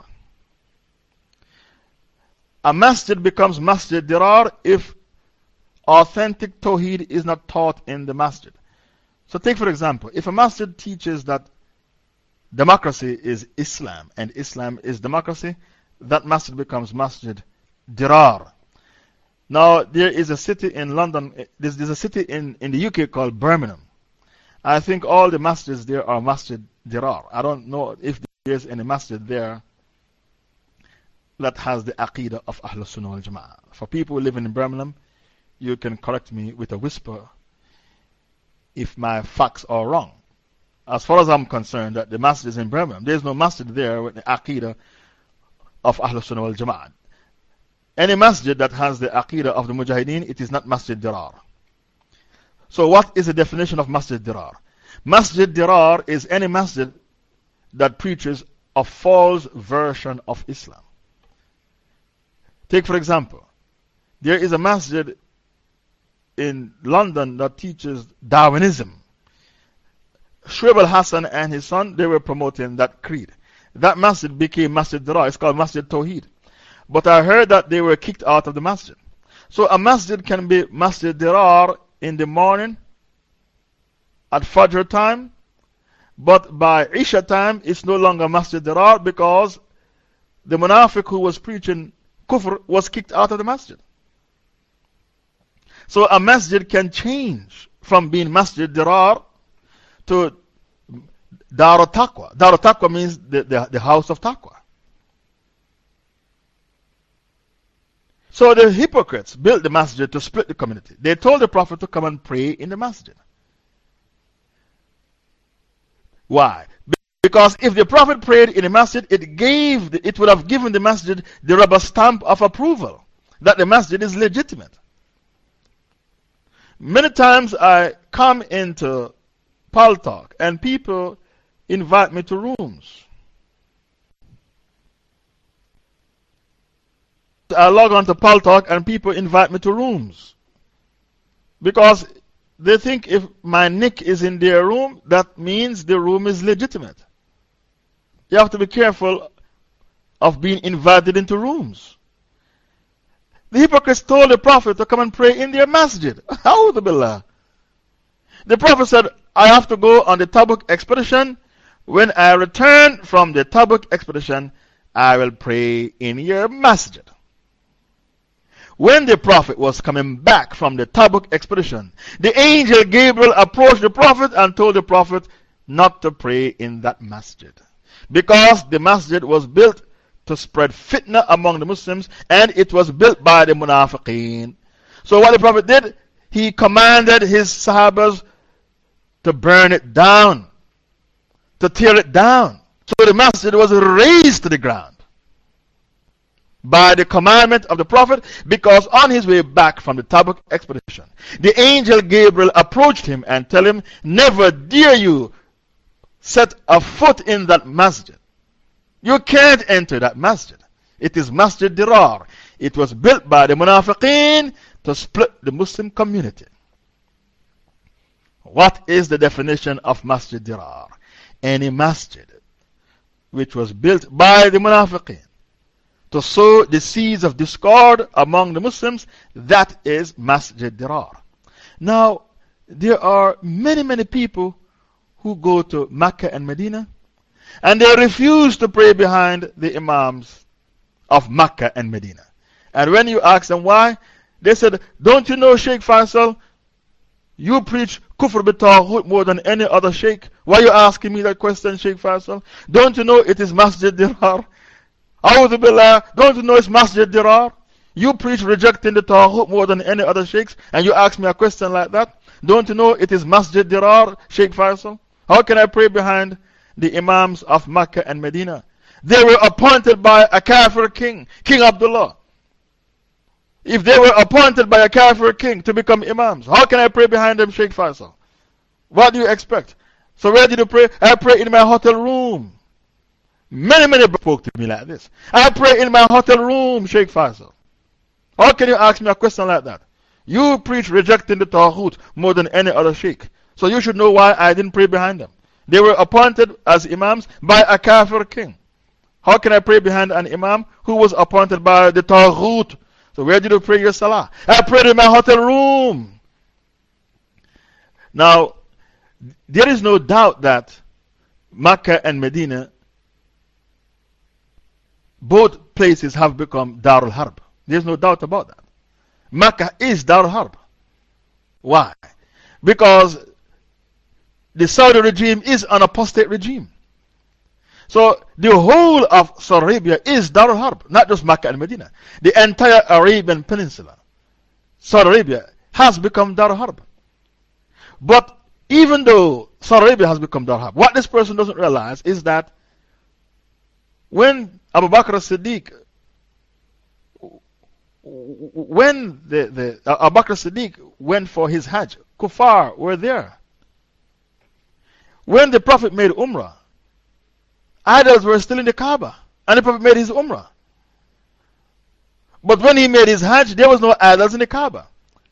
A masjid becomes Masjid Dirar if authentic Tawheed is not taught in the masjid. So, take for example, if a masjid teaches that democracy is Islam and Islam is democracy, that masjid becomes Masjid Dirar. Now, there is a city in London, there's, there's a city in, in the U K called Birmingham. I think all the masjids there are Masjid Dirar. I don't know if there's any masjid there that has the Aqidah of Ahlus Sunnah wal Jama'ah. For people living in Birmingham, you can correct me with a whisper if my facts are wrong. As far as I'm concerned, that the masjid is in Birmingham. There's no masjid there with the Aqidah of Ahlus Sunnah wal Jama'ah. Any masjid that has the Aqidah of the Mujahideen, it is not Masjid Dirar. So, what is the definition of Masjid Dirar? Masjid Dirar is any masjid that preaches a false version of Islam. Take, for example, there is a masjid in London that teaches Darwinism. Shuaib al Hassan and his son, they were promoting that creed. That masjid became Masjid Dirar. It's called Masjid Tawheed. But I heard that they were kicked out of the masjid. So a masjid can be Masjid Dirar in the morning at Fajr time, but by Isha time it's no longer Masjid Dirar because the munafiq who was preaching kufr was kicked out of the masjid. So a masjid can change from being Masjid Dirar to Dar al-Taqwa. Dar al-Taqwa means the, the, the house of Taqwa. So the hypocrites built the masjid to split the community. They told the Prophet to come and pray in the masjid. Why? Because if the Prophet prayed in the masjid, it, gave the, it would have given the masjid the rubber stamp of approval that the masjid is legitimate. Many times I come into Pal Talk and people invite me to rooms. I log on to Paltalk and people invite me to rooms. Because they think if my nick is in their room, that means the room is legitimate. You have to be careful of being invited into rooms. The hypocrites told the Prophet to come and pray in their masjid. A'udhu billah. The Prophet said, I have to go on the Tabuk expedition. When I return from the Tabuk expedition, I will pray in your masjid. When the Prophet was coming back from the Tabuk expedition, the angel Gabriel approached the Prophet and told the Prophet not to pray in that masjid. Because the masjid was built to spread fitna among the Muslims, and it was built by the Munafiqeen. So what the Prophet did, he commanded his Sahabas to burn it down, to tear it down. So the masjid was razed to the ground by the commandment of the Prophet, because on his way back from the Tabuk expedition, the angel Gabriel approached him and told him, never dare you set a foot in that masjid. You can't enter that masjid. It is Masjid Dirar. It was built by the Munafiqeen to split the Muslim community. What is the definition of Masjid Dirar? Any masjid which was built by the Munafiqeen to sow the seeds of discord among the Muslims, that is Masjid Dirar. Now, there are many, many people who go to Mecca and Medina, and they refuse to pray behind the Imams of Mecca and Medina. And when you ask them why, they said, don't you know, Sheikh Faisal, you preach Kufr bi-Taghut more than any other Sheikh. Why are you asking me that question, Sheikh Faisal? Don't you know it is Masjid Dirar? A'udhu Billah, don't you know it's Masjid Dirar? You preach rejecting the Taghut more than any other Sheikhs, and you ask me a question like that? Don't you know it is Masjid Dirar, Sheikh Faisal? How can I pray behind the Imams of Mecca and Medina? They were appointed by a Kafir king, King Abdullah. If they were appointed by a Kafir king to become Imams, how can I pray behind them, Sheikh Faisal? What do you expect? So where did you pray? I pray in my hotel room. Many, many spoke to me like this. I pray in my hotel room, Sheikh Faisal. How can you ask me a question like that? You preach rejecting the Taghut more than any other Sheikh. So you should know why I didn't pray behind them. They were appointed as Imams by a Kafir king. How can I pray behind an Imam who was appointed by the Taghut? So where did you pray your Salah? I prayed in my hotel room. Now, there is no doubt that Mecca and Medina, both places have become Darul Harb. There's no doubt about that. Mecca is Darul Harb. Why? Because the Saudi regime is an apostate regime. So the whole of Saudi Arabia is Darul Harb, not just Mecca and Medina. The entire Arabian Peninsula, Saudi Arabia, has become Darul Harb. But even though Saudi Arabia has become Darul Harb, what this person doesn't realize is that when Abu Bakr as-Siddiq, when the, the, uh, Abu Bakr as-Siddiq went for his Hajj, Kuffar were there. When the Prophet made Umrah, idols were still in the Kaaba, and the Prophet made his Umrah. But when he made his Hajj, there was no idols in the Kaaba.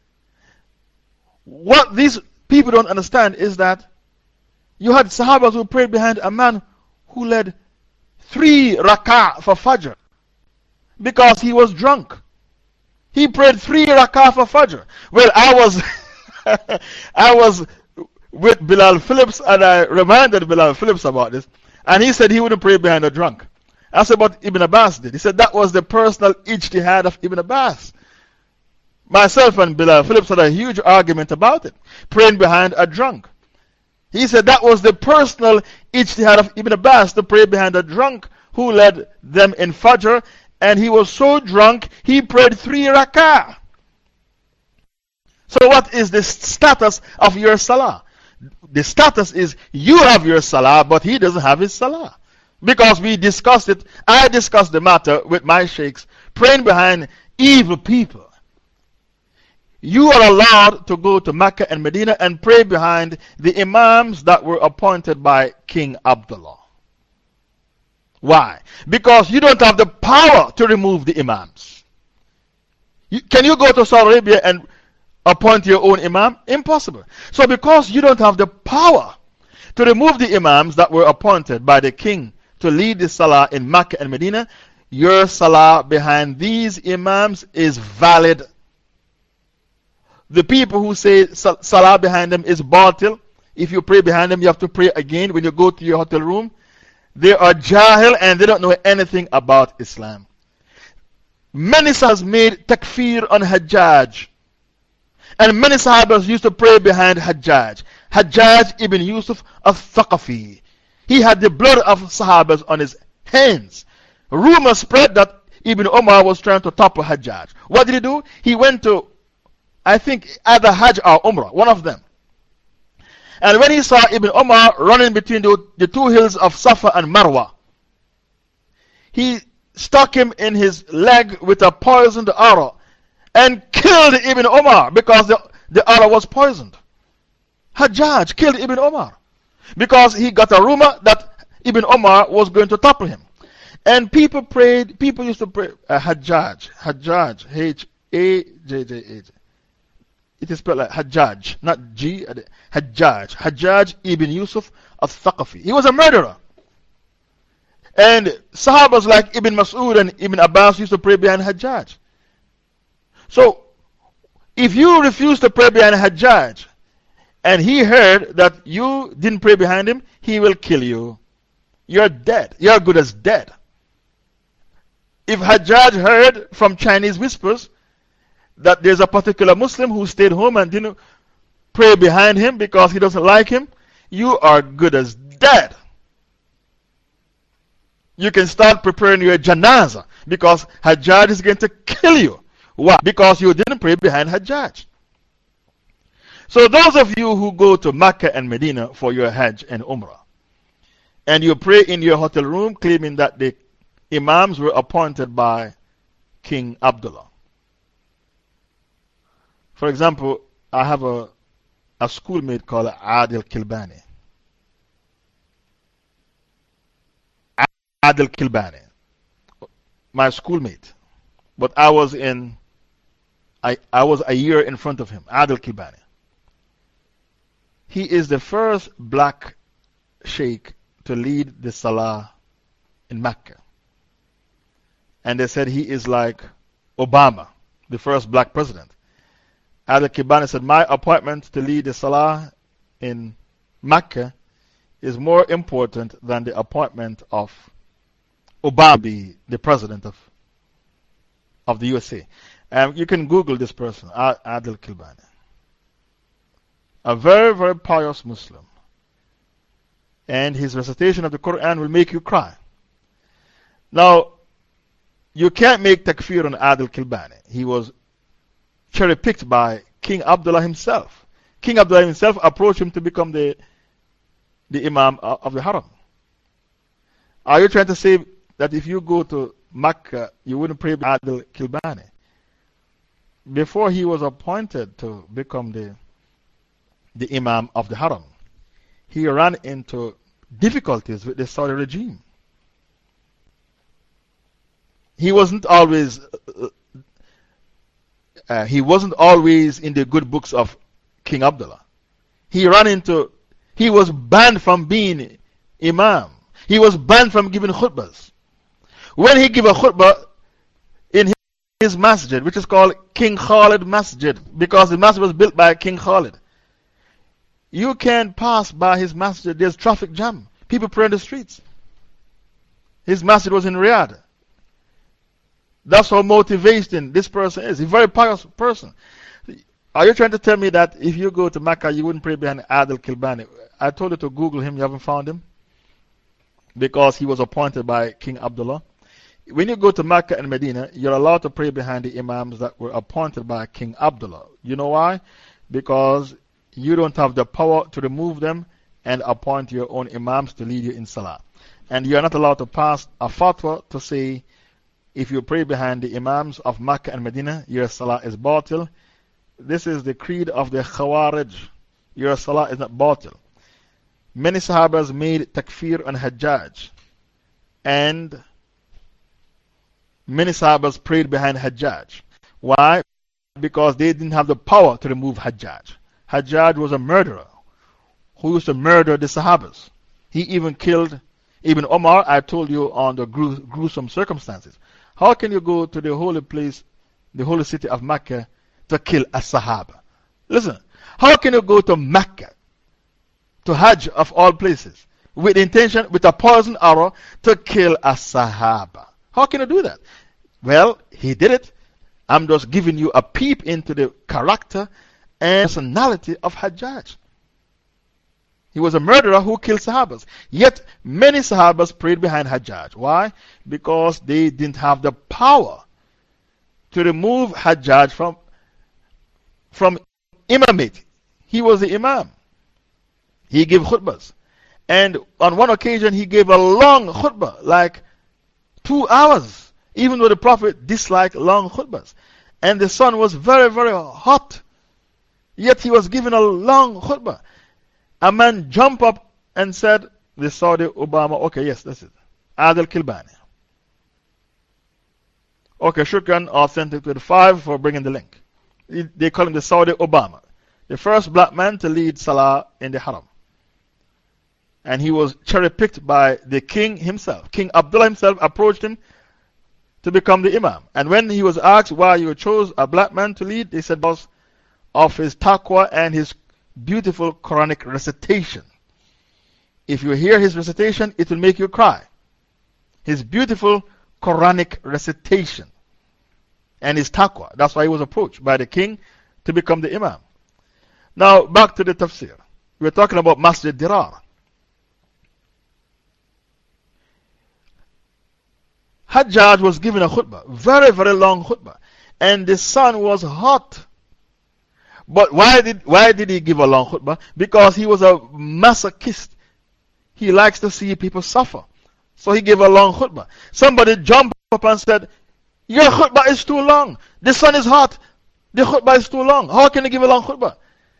What these people don't understand is that you had Sahabas who prayed behind a man who led three rak'ah for Fajr because he was drunk. He prayed three rak'ah for Fajr. Well, I was, I was with Bilal Phillips, and I reminded Bilal Phillips about this. And he said he wouldn't pray behind a drunk. I said, but Ibn Abbas did. He said that was the personal ijtihad of Ibn Abbas. Myself and Bilal Phillips had a huge argument about it, praying behind a drunk. He said that was the personal ijtihad of Ibn Abbas to pray behind a drunk who led them in Fajr, and he was so drunk he prayed three rak'ah. So, what is the status of your salah? The status is you have your salah, but he doesn't have his salah. Because we discussed it, I discussed the matter with my sheikhs, praying behind evil people. You are allowed to go to Mecca and Medina and pray behind the Imams that were appointed by King Abdullah. Why? Because you don't have the power to remove the Imams. You, can you go to Saudi Arabia and appoint your own Imam? Impossible. So, because you don't have the power to remove the Imams that were appointed by the king to lead the Salah in Mecca and Medina, your Salah behind these Imams is valid. The people who say Salah behind them is batil, if you pray behind them, you have to pray again when you go to your hotel room. They are jahil and they don't know anything about Islam. Many Sahabas made takfir on Hajjaj. And many Sahabas used to pray behind Hajjaj. Hajjaj ibn Yusuf al-Thaqafi. He had the blood of Sahabas on his hands. Rumors spread that Ibn Umar was trying to topple Hajjaj. What did he do? He went to, I think, either Hajj or Umrah, one of them. And when he saw Ibn Umar running between the, the two hills of Safa and Marwa, he stuck him in his leg with a poisoned arrow and killed Ibn Umar because the, the arrow was poisoned. Hajjaj killed Ibn Umar because he got a rumor that Ibn Umar was going to topple him. And people prayed, people used to pray, uh, Hajjaj, Hajjaj, H A J J H. It is spelled like Hajjaj, not G, Hajjaj. Hajjaj ibn Yusuf al-Thaqafi. He was a murderer. And Sahabas like Ibn Mas'ud and Ibn Abbas used to pray behind Hajjaj. So, if you refuse to pray behind Hajjaj, and he heard that you didn't pray behind him, he will kill you. You're dead. You're good as dead. If Hajjaj heard from Chinese whispers that there's a particular Muslim who stayed home and didn't pray behind him because he doesn't like him, you are good as dead. You can start preparing your janazah because Hajjaj is going to kill you. Why? Because you didn't pray behind Hajjaj. So, those of you who go to Mecca and Medina for your Hajj and Umrah, and you pray in your hotel room claiming that the Imams were appointed by King Abdullah. For example, I have a, a schoolmate called Adil Kilbani. Adil Kilbani, my schoolmate. But I was in, I, I was a year in front of him. Adil Kilbani. He is the first black sheikh to lead the Salah in Mecca. And they said he is like Obama, the first black president. Adil Kilbani said, my appointment to lead the Salah in Mecca is more important than the appointment of Obama, the, the president of, of the U S A. Um, you can Google this person, Adil Kilbani. A very, very pious Muslim. And his recitation of the Quran will make you cry. Now, you can't make takfir on Adil Kilbani. He was cherry picked by King Abdullah himself. King Abdullah himself approached him to become the, the Imam of the Haram. Are you trying to say that if you go to Mecca, you wouldn't pray Adil Kilbani? Before he was appointed to become the, the Imam of the Haram, he ran into difficulties with the Saudi regime. He wasn't always, uh, uh, he wasn't always in the good books of King Abdullah. He ran into, he was banned from being Imam. He was banned from giving khutbahs. When he gave a khutbah in his, his masjid, which is called King Khalid Masjid, because the masjid was built by King Khalid, you can't pass by his masjid, there's traffic jam. People pray in the streets. His masjid was in Riyadh. That's how motivating this person is. He's a very pious person. Are you trying to tell me that if you go to Mecca, you wouldn't pray behind Adil Kilbani? I told you to Google him, you haven't found him? Because he was appointed by King Abdullah. When you go to Mecca and Medina, you're allowed to pray behind the Imams that were appointed by King Abdullah. You know why? Because you don't have the power to remove them and appoint your own Imams to lead you in Salah. And you are not allowed to pass a fatwa to say, if you pray behind the Imams of Mecca and Medina, your Salah is batil. This is the creed of the Khawarij. Your Salah is not batil. Many Sahabas made takfir on Hajjaj. And many Sahabas prayed behind Hajjaj. Why? Because they didn't have the power to remove Hajjaj. Hajjaj was a murderer who used to murder the Sahabas. He even killed Ibn Omar, I told you, under gru gruesome circumstances. How can you go to the holy place, the holy city of Mecca, to kill a Sahaba? Listen, how can you go to Mecca, to Hajj of all places, with intention, with a poison arrow, to kill a Sahaba? How can you do that? Well, he did it. I'm just giving you a peep into the character and personality of Hajjaj. He was a murderer who killed Sahabas. Yet, many Sahabas prayed behind Hajjaj. Why? Because they didn't have the power to remove Hajjaj from, from imamate. He was the imam. He gave khutbahs. And on one occasion, he gave a long khutbah, like two hours, even though the Prophet disliked long khutbahs. And the sun was very, very hot. Yet he was given a long khutbah. A man jumped up and said, they saw the Obama, okay, yes, that's it. Adil Kilbani. Okay, Shukran, Authentic twenty-five for bringing the link. They call him the Saudi Obama, the first black man to lead Salah in the Haram. And he was cherry picked by the king himself. King Abdullah himself approached him to become the Imam. And when he was asked why you chose a black man to lead, he said, because of his taqwa and his beautiful Quranic recitation. If you hear his recitation, it will make you cry. His beautiful Quranic recitation and his taqwa. That's why he was approached by the king to become the Imam. Now, back to the tafsir. We're talking about Masjid Dirar. Hajjaj was given a khutbah, very, very long khutbah, and the sun was hot. But why did, why did he give a long khutbah? Because he was a masochist. He likes to see people suffer. So he gave a long khutbah. Somebody jumped up and said, your khutbah is too long. The sun is hot. The khutbah is too long. How can you give a long khutbah?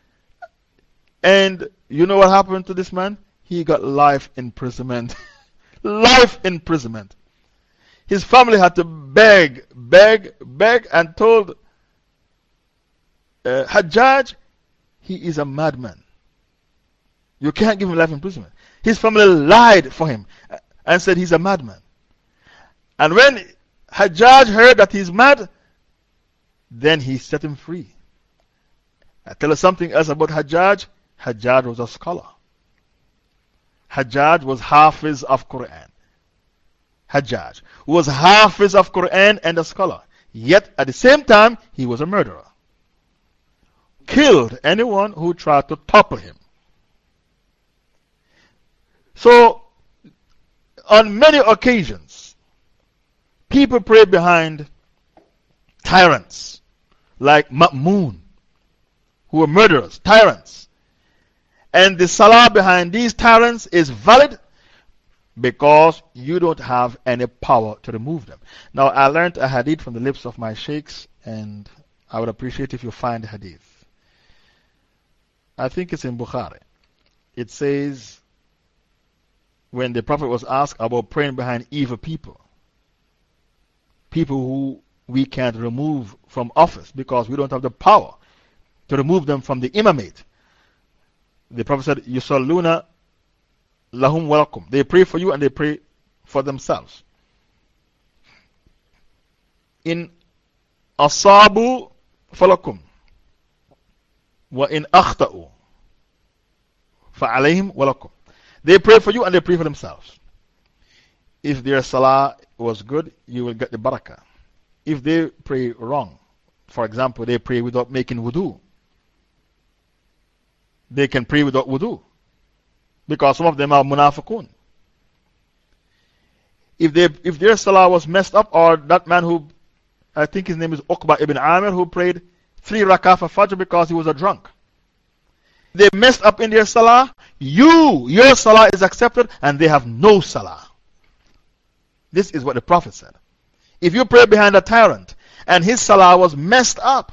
And you know what happened to this man? He got life imprisonment. Life imprisonment. His family had to beg, beg, beg, and told uh, Hajjaj, he is a madman. You can't give him life imprisonment. His family lied for him and said he's a madman. And when Hajjaj heard that he's mad, then he set him free. I tell you something else about Hajjaj. Hajjaj was a scholar. Hajjaj was Hafiz of Quran. Hajjaj was Hafiz of Quran and a scholar. Yet at the same time, he was a murderer. Killed anyone who tried to topple him. So, on many occasions, people pray behind tyrants like Ma'mun, who were murderers, tyrants. And the salah behind these tyrants is valid because you don't have any power to remove them. Now, I learned a hadith from the lips of my sheikhs, and I would appreciate if you find the hadith. I think it's in Bukhari. It says, when the Prophet was asked about praying behind evil people, people who we can't remove from office because we don't have the power to remove them from the imamate, the Prophet said, Yusalluna lahum walakum. They pray for you and they pray for themselves. In asabu falakum. Wa in akhta'u fa'alayhim walakum. They pray for you and they pray for themselves. If their salah was good, you will get the barakah. If they pray wrong, for example, they pray without making wudu, they can pray without wudu. Because some of them are munafiqun. If, they, if their salah was messed up, or that man who, I think his name is Uqba ibn Amir, who prayed three rakah for Fajr because he was a drunk. They messed up in their salah, you, your salah is accepted, and they have no salah. This is what the Prophet said. If you pray behind a tyrant, and his salah was messed up,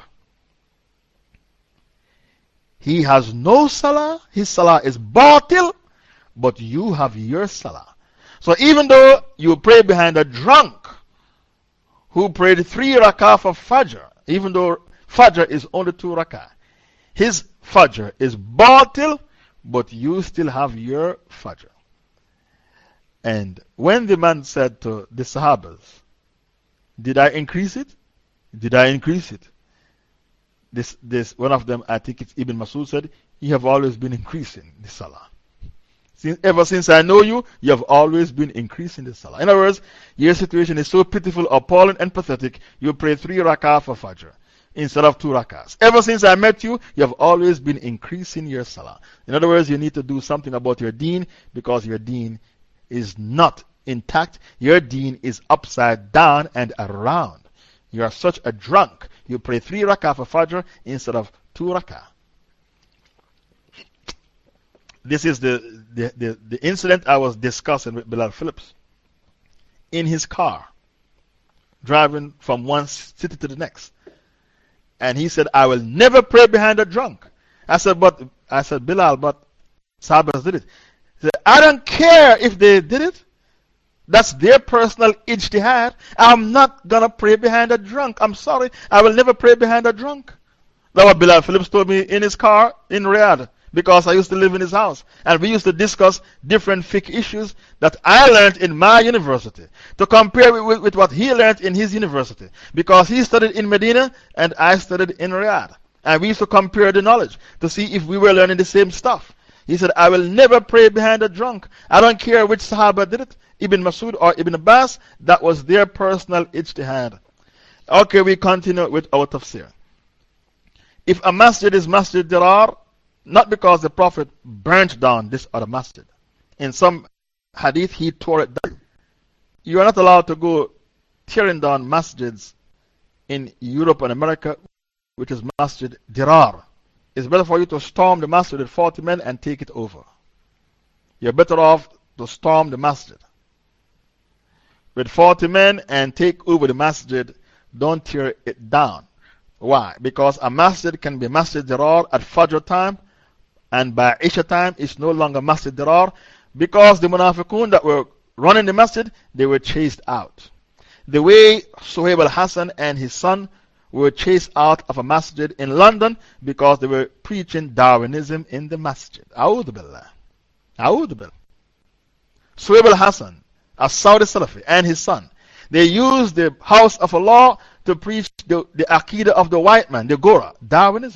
he has no salah, his salah is batil, but you have your salah. So even though you pray behind a drunk who prayed three rakah for Fajr Even though Fajr is only two rak'ah. His Fajr is batil, but you still have your Fajr. And when the man said to the Sahabas, did I increase it? Did I increase it? This, this, one of them, I think it's Ibn Masud, said, you have always been increasing the Salah. Since, ever since I know you, you have always been increasing the Salah. In other words, your situation is so pitiful, appalling, and pathetic, you pray three rak'ah for Fajr instead of two rak'ahs. Ever since I met you, you have always been increasing your Salah. In other words, you need to do something about your deen because your deen is not intact. Your deen is upside down and around. You are such a drunk. You pray three rak'ah for Fajr instead of two rak'ah. This is the, the, the, the incident I was discussing with Bilal Phillips in his car, driving from one city to the next. And he said, I will never pray behind a drunk. I said, but, I said, Bilal, but Sahabas did it. He said, I don't care if they did it. That's their personal ijtihad. I'm not going to pray behind a drunk. I'm sorry. I will never pray behind a drunk. That's what Bilal Phillips told me in his car in Riyadh, because I used to live in his house. And we used to discuss different fiqh issues that I learned in my university to compare with, with, with what he learned in his university. Because he studied in Medina and I studied in Riyadh. And we used to compare the knowledge to see if we were learning the same stuff. He said, I will never pray behind a drunk. I don't care which Sahaba did it, Ibn Masud or Ibn Abbas, that was their personal ijtihad. Okay, we continue with our tafsir. If a masjid is Masjid Dirar, not because the Prophet burnt down this other masjid. In some hadith, he tore it down. You are not allowed to go tearing down masjids in Europe and America, which is Masjid Dirar. It's better for you to storm the masjid with forty men and take it over. You're better off to storm the masjid with forty men and take over the masjid. Don't tear it down. Why? Because a masjid can be Masjid Dirar at Fajr time, and by Isha time it's no longer Masjid Dirar, because the Munafiqun that were running the masjid, they were chased out. The way Suhaib al-Hassan and his son were chased out of a masjid in London because they were preaching Darwinism in the masjid. A'udhu billah. A'udhu billah. Suhaib al-Hassan, a Saudi Salafi, and his son, they used the house of Allah to preach the, the Aqidah of the white man, the Gora, Darwinism.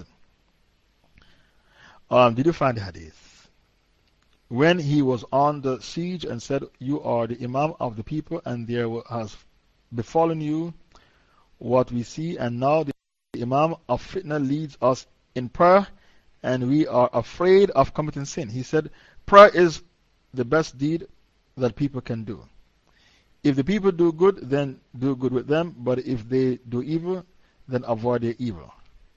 Um, did you find the hadith? When he was on the siege and said, you are the Imam of the people, and there has befallen you what we see, and now the Imam of Fitna leads us in prayer, and we are afraid of committing sin. He said, prayer is the best deed that people can do. If the people do good, then do good with them, but if they do evil, then avoid their evil.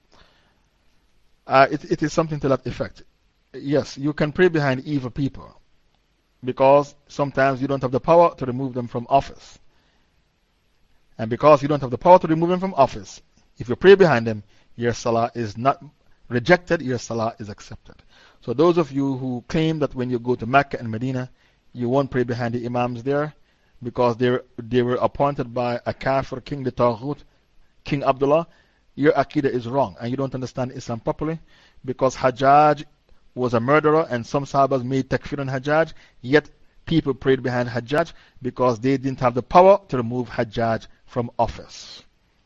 Uh, it, it is something to that effect. Yes, you can pray behind evil people because sometimes you don't have the power to remove them from office. And because you don't have the power to remove them from office, if you pray behind them, your salah is not rejected, your salah is accepted. So, those of you who claim that when you go to Mecca and Medina, you won't pray behind the Imams there because they, they were appointed by a Kafir king, the Taghut, King Abdullah, your Aqidah is wrong and you don't understand Islam properly, because Hajjaj was a murderer and some Sahabas made takfir on Hajjaj, yet people prayed behind Hajjaj because they didn't have the power to remove Hajjaj from office.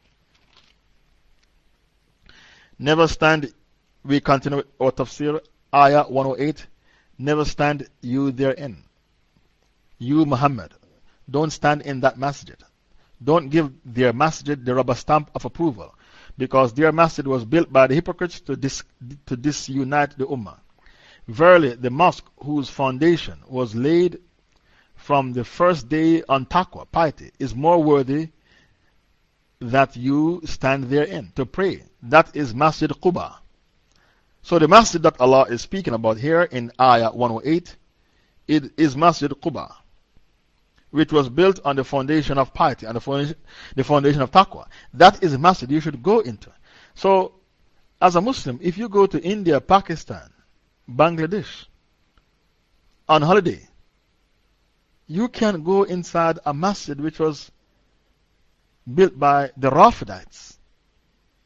Never stand, we continue with our tafsir, Ayah one oh eight. Never stand you therein. You, Muhammad, don't stand in that masjid. Don't give their masjid the rubber stamp of approval, because their masjid was built by the hypocrites to, dis, to disunite the Ummah. Verily, the mosque whose foundation was laid from the first day on taqwa, piety, is more worthy that you stand therein to pray. That is Masjid Quba. So, the masjid that Allah is speaking about here in Ayah one oh eight, it is Masjid Quba, which was built on the foundation of piety and the foundation, the foundation of taqwa. That is a masjid you should go into. So, as a Muslim, if you go to India, Pakistan, Bangladesh on holiday, you can go inside a masjid which was built by the Rafidites.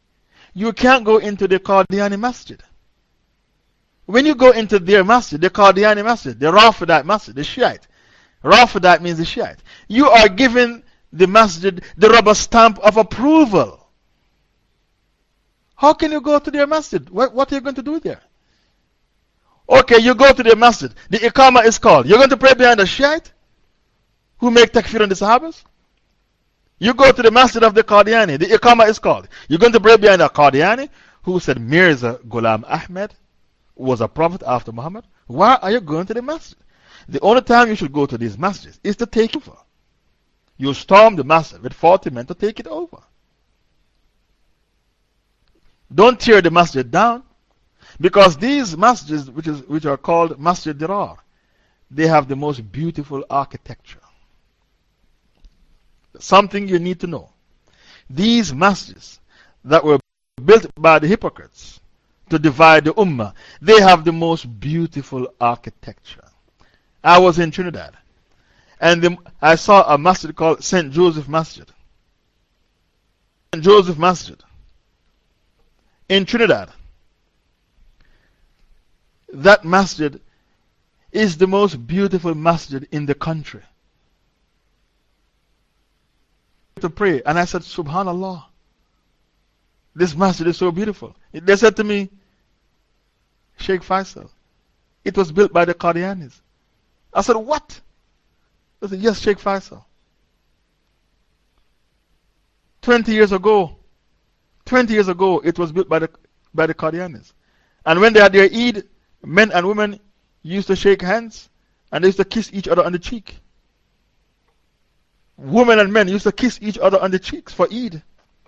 You can't go into the Qadiani Masjid. When you go into their masjid, the Qadiani Masjid, the Rafidite Masjid, the Shiite. Rafidite means the Shiite. You are giving the masjid the rubber stamp of approval. How can you go to their masjid? What, what are you going to do there? Okay, you go to their masjid. The Iqamah is called. You're going to pray behind a Shiite who make takfir on the Sahabas? You go to the masjid of the Qadiani. The Iqamah is called. You're going to pray behind a Qadiani who said Mirza Ghulam Ahmed was a prophet after Muhammad. Why are you going to the masjid? The only time you should go to these masjids is to take over. You storm the masjid with forty men to take it over. Don't tear the masjid down, because these masjids, which, is, which are called Masjid Dirar, they have the most beautiful architecture. Something you need to know. These masjids that were built by the hypocrites to divide the Ummah, they have the most beautiful architecture. I was in Trinidad, and the, I saw a masjid called Saint Joseph Masjid. Saint Joseph Masjid. In Trinidad. That masjid is the most beautiful masjid in the country. To pray, and I said, Subhanallah, this masjid is so beautiful. They said to me, Sheikh Faisal, it was built by the Qadianis. I said, what? I said, yes, Sheikh Faisal. Twenty years ago, twenty years ago, it was built by the, by the Qadianis. And when they had their Eid, men and women used to shake hands and they used to kiss each other on the cheek. Women and men used to kiss each other on the cheeks for Eid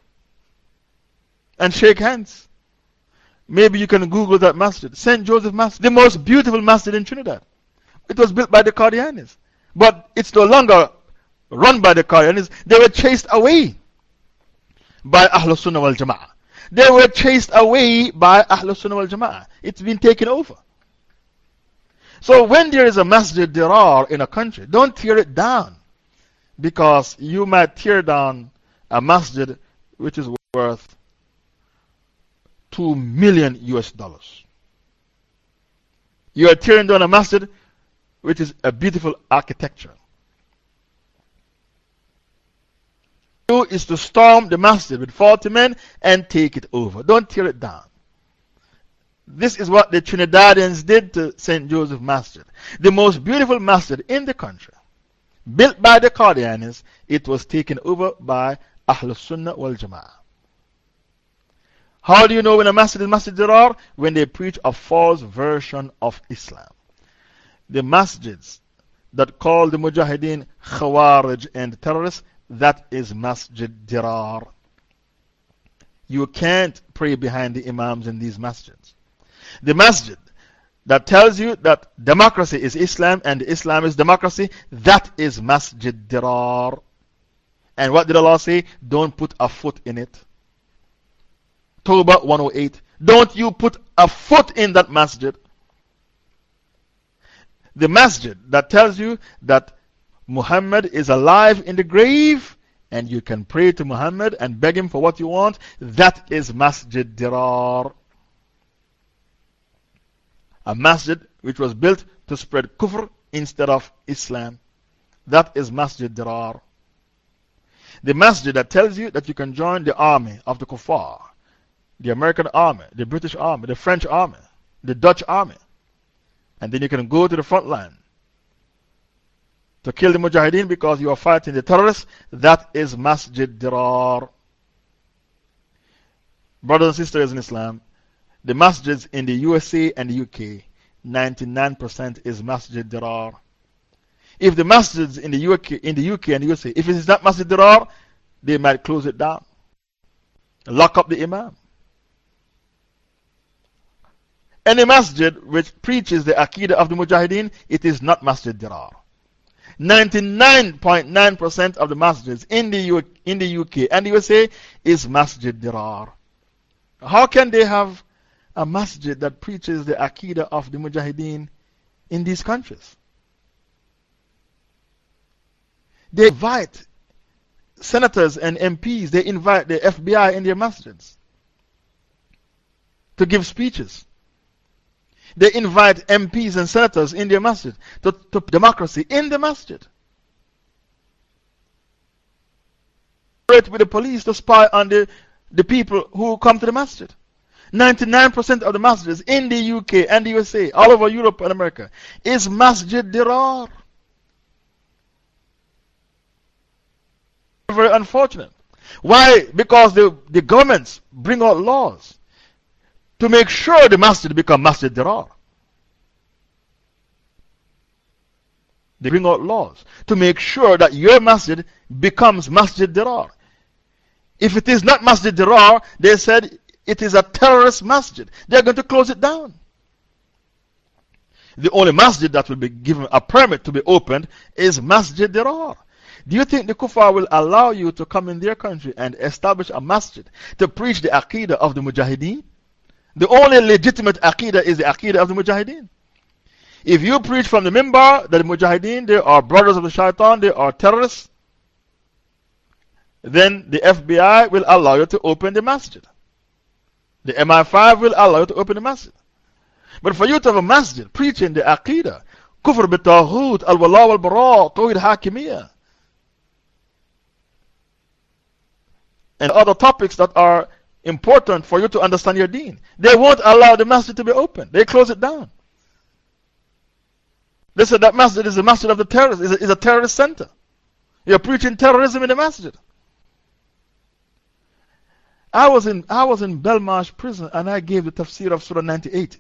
and shake hands. Maybe you can Google that masjid. Saint Joseph Masjid, the most beautiful masjid in Trinidad. It was built by the Qadianis. But it's no longer run by the Qadianis. They were chased away by Ahlul Sunnah wal Jama'ah. They were chased away by Ahlul Sunnah wal Jama'ah. It's been taken over. So when there is a Masjid Dirar in a country, don't tear it down, because you might tear down a masjid which is worth two million U S dollars. You are tearing down a masjid which is a beautiful architecture. You is to storm the masjid with forty men and take it over. Don't tear it down. This is what the Trinidadians did to Saint Joseph Masjid, the most beautiful masjid in the country. Built by the Qadianis, it was taken over by Ahlul Sunnah wal Jama'ah. How do you know when a masjid is Masjid Dirar? When they preach a false version of Islam. The masjids that call the Mujahideen Khawarij and terrorists, that is Masjid Dirar. You can't pray behind the Imams in these masjids. The masjid that tells you that democracy is Islam and Islam is democracy, that is Masjid Dirar. And what did Allah say? Don't put a foot in it. Tawbah one oh eight. Don't you put a foot in that masjid. The masjid that tells you that Muhammad is alive in the grave and you can pray to Muhammad and beg him for what you want, that is Masjid Dirar. A masjid which was built to spread kufr instead of Islam. That is Masjid Dirar. The masjid that tells you that you can join the army of the kuffar, the American army, the British army, the French army, the Dutch army, and then you can go to the front line to kill the Mujahideen because you are fighting the terrorists, that is Masjid Dirar. Brothers and sisters in Islam, the masjids in the U S A and the U K, ninety-nine percent is Masjid Dirar. If the masjids in the, U K, in the U K and the U S A, if it is not Masjid Dirar, they might close it down, lock up the Imam. Any masjid which preaches the Aqidah of the Mujahideen, it is not Masjid Dirar. ninety-nine point nine percent of the masjids in the, U in the U K and the U S A is Masjid Dirar. How can they have a masjid that preaches the Aqidah of the Mujahideen in these countries? They invite senators and M Ps, they invite the F B I in their masjids. to give speeches. They invite M Ps and senators in their masjid to, to democracy in the masjid. With the police to spy on the, the people who come to the masjid. ninety-nine percent of the masjids in the U K and the U S A, all over Europe and America, is Masjid Dirar. Very unfortunate. Why? Because the, the governments bring out laws to make sure the masjid become Masjid Dirar. They bring out laws to make sure that your masjid becomes Masjid Dirar. If it is not Masjid Dirar, they said it is a terrorist masjid. They're going to close it down. The only masjid that will be given a permit to be opened is Masjid Dirar. Do you think the kuffar will allow you to come in their country and establish a masjid to preach the aqidah of the mujahideen? The only legitimate aqidah is the aqidah of the mujahideen. If you preach from the mimbar that the mujahideen, they are brothers of the shaitan, they are terrorists, then the F B I will allow you to open the masjid. The M I five will allow you to open the masjid. But for you to have a masjid preaching the aqidah, kufr bit-taghut, al-wala wal-bara, tawhid hakimiyah, and other topics that are important for you to understand your deen, they won't allow the masjid to be open. They close it down. They said that masjid is the masjid of the terrorists, is a, is a terrorist center. You're preaching terrorism in the masjid. I was in, I was in Belmarsh prison and I gave the tafsir of Surah ninety-eight.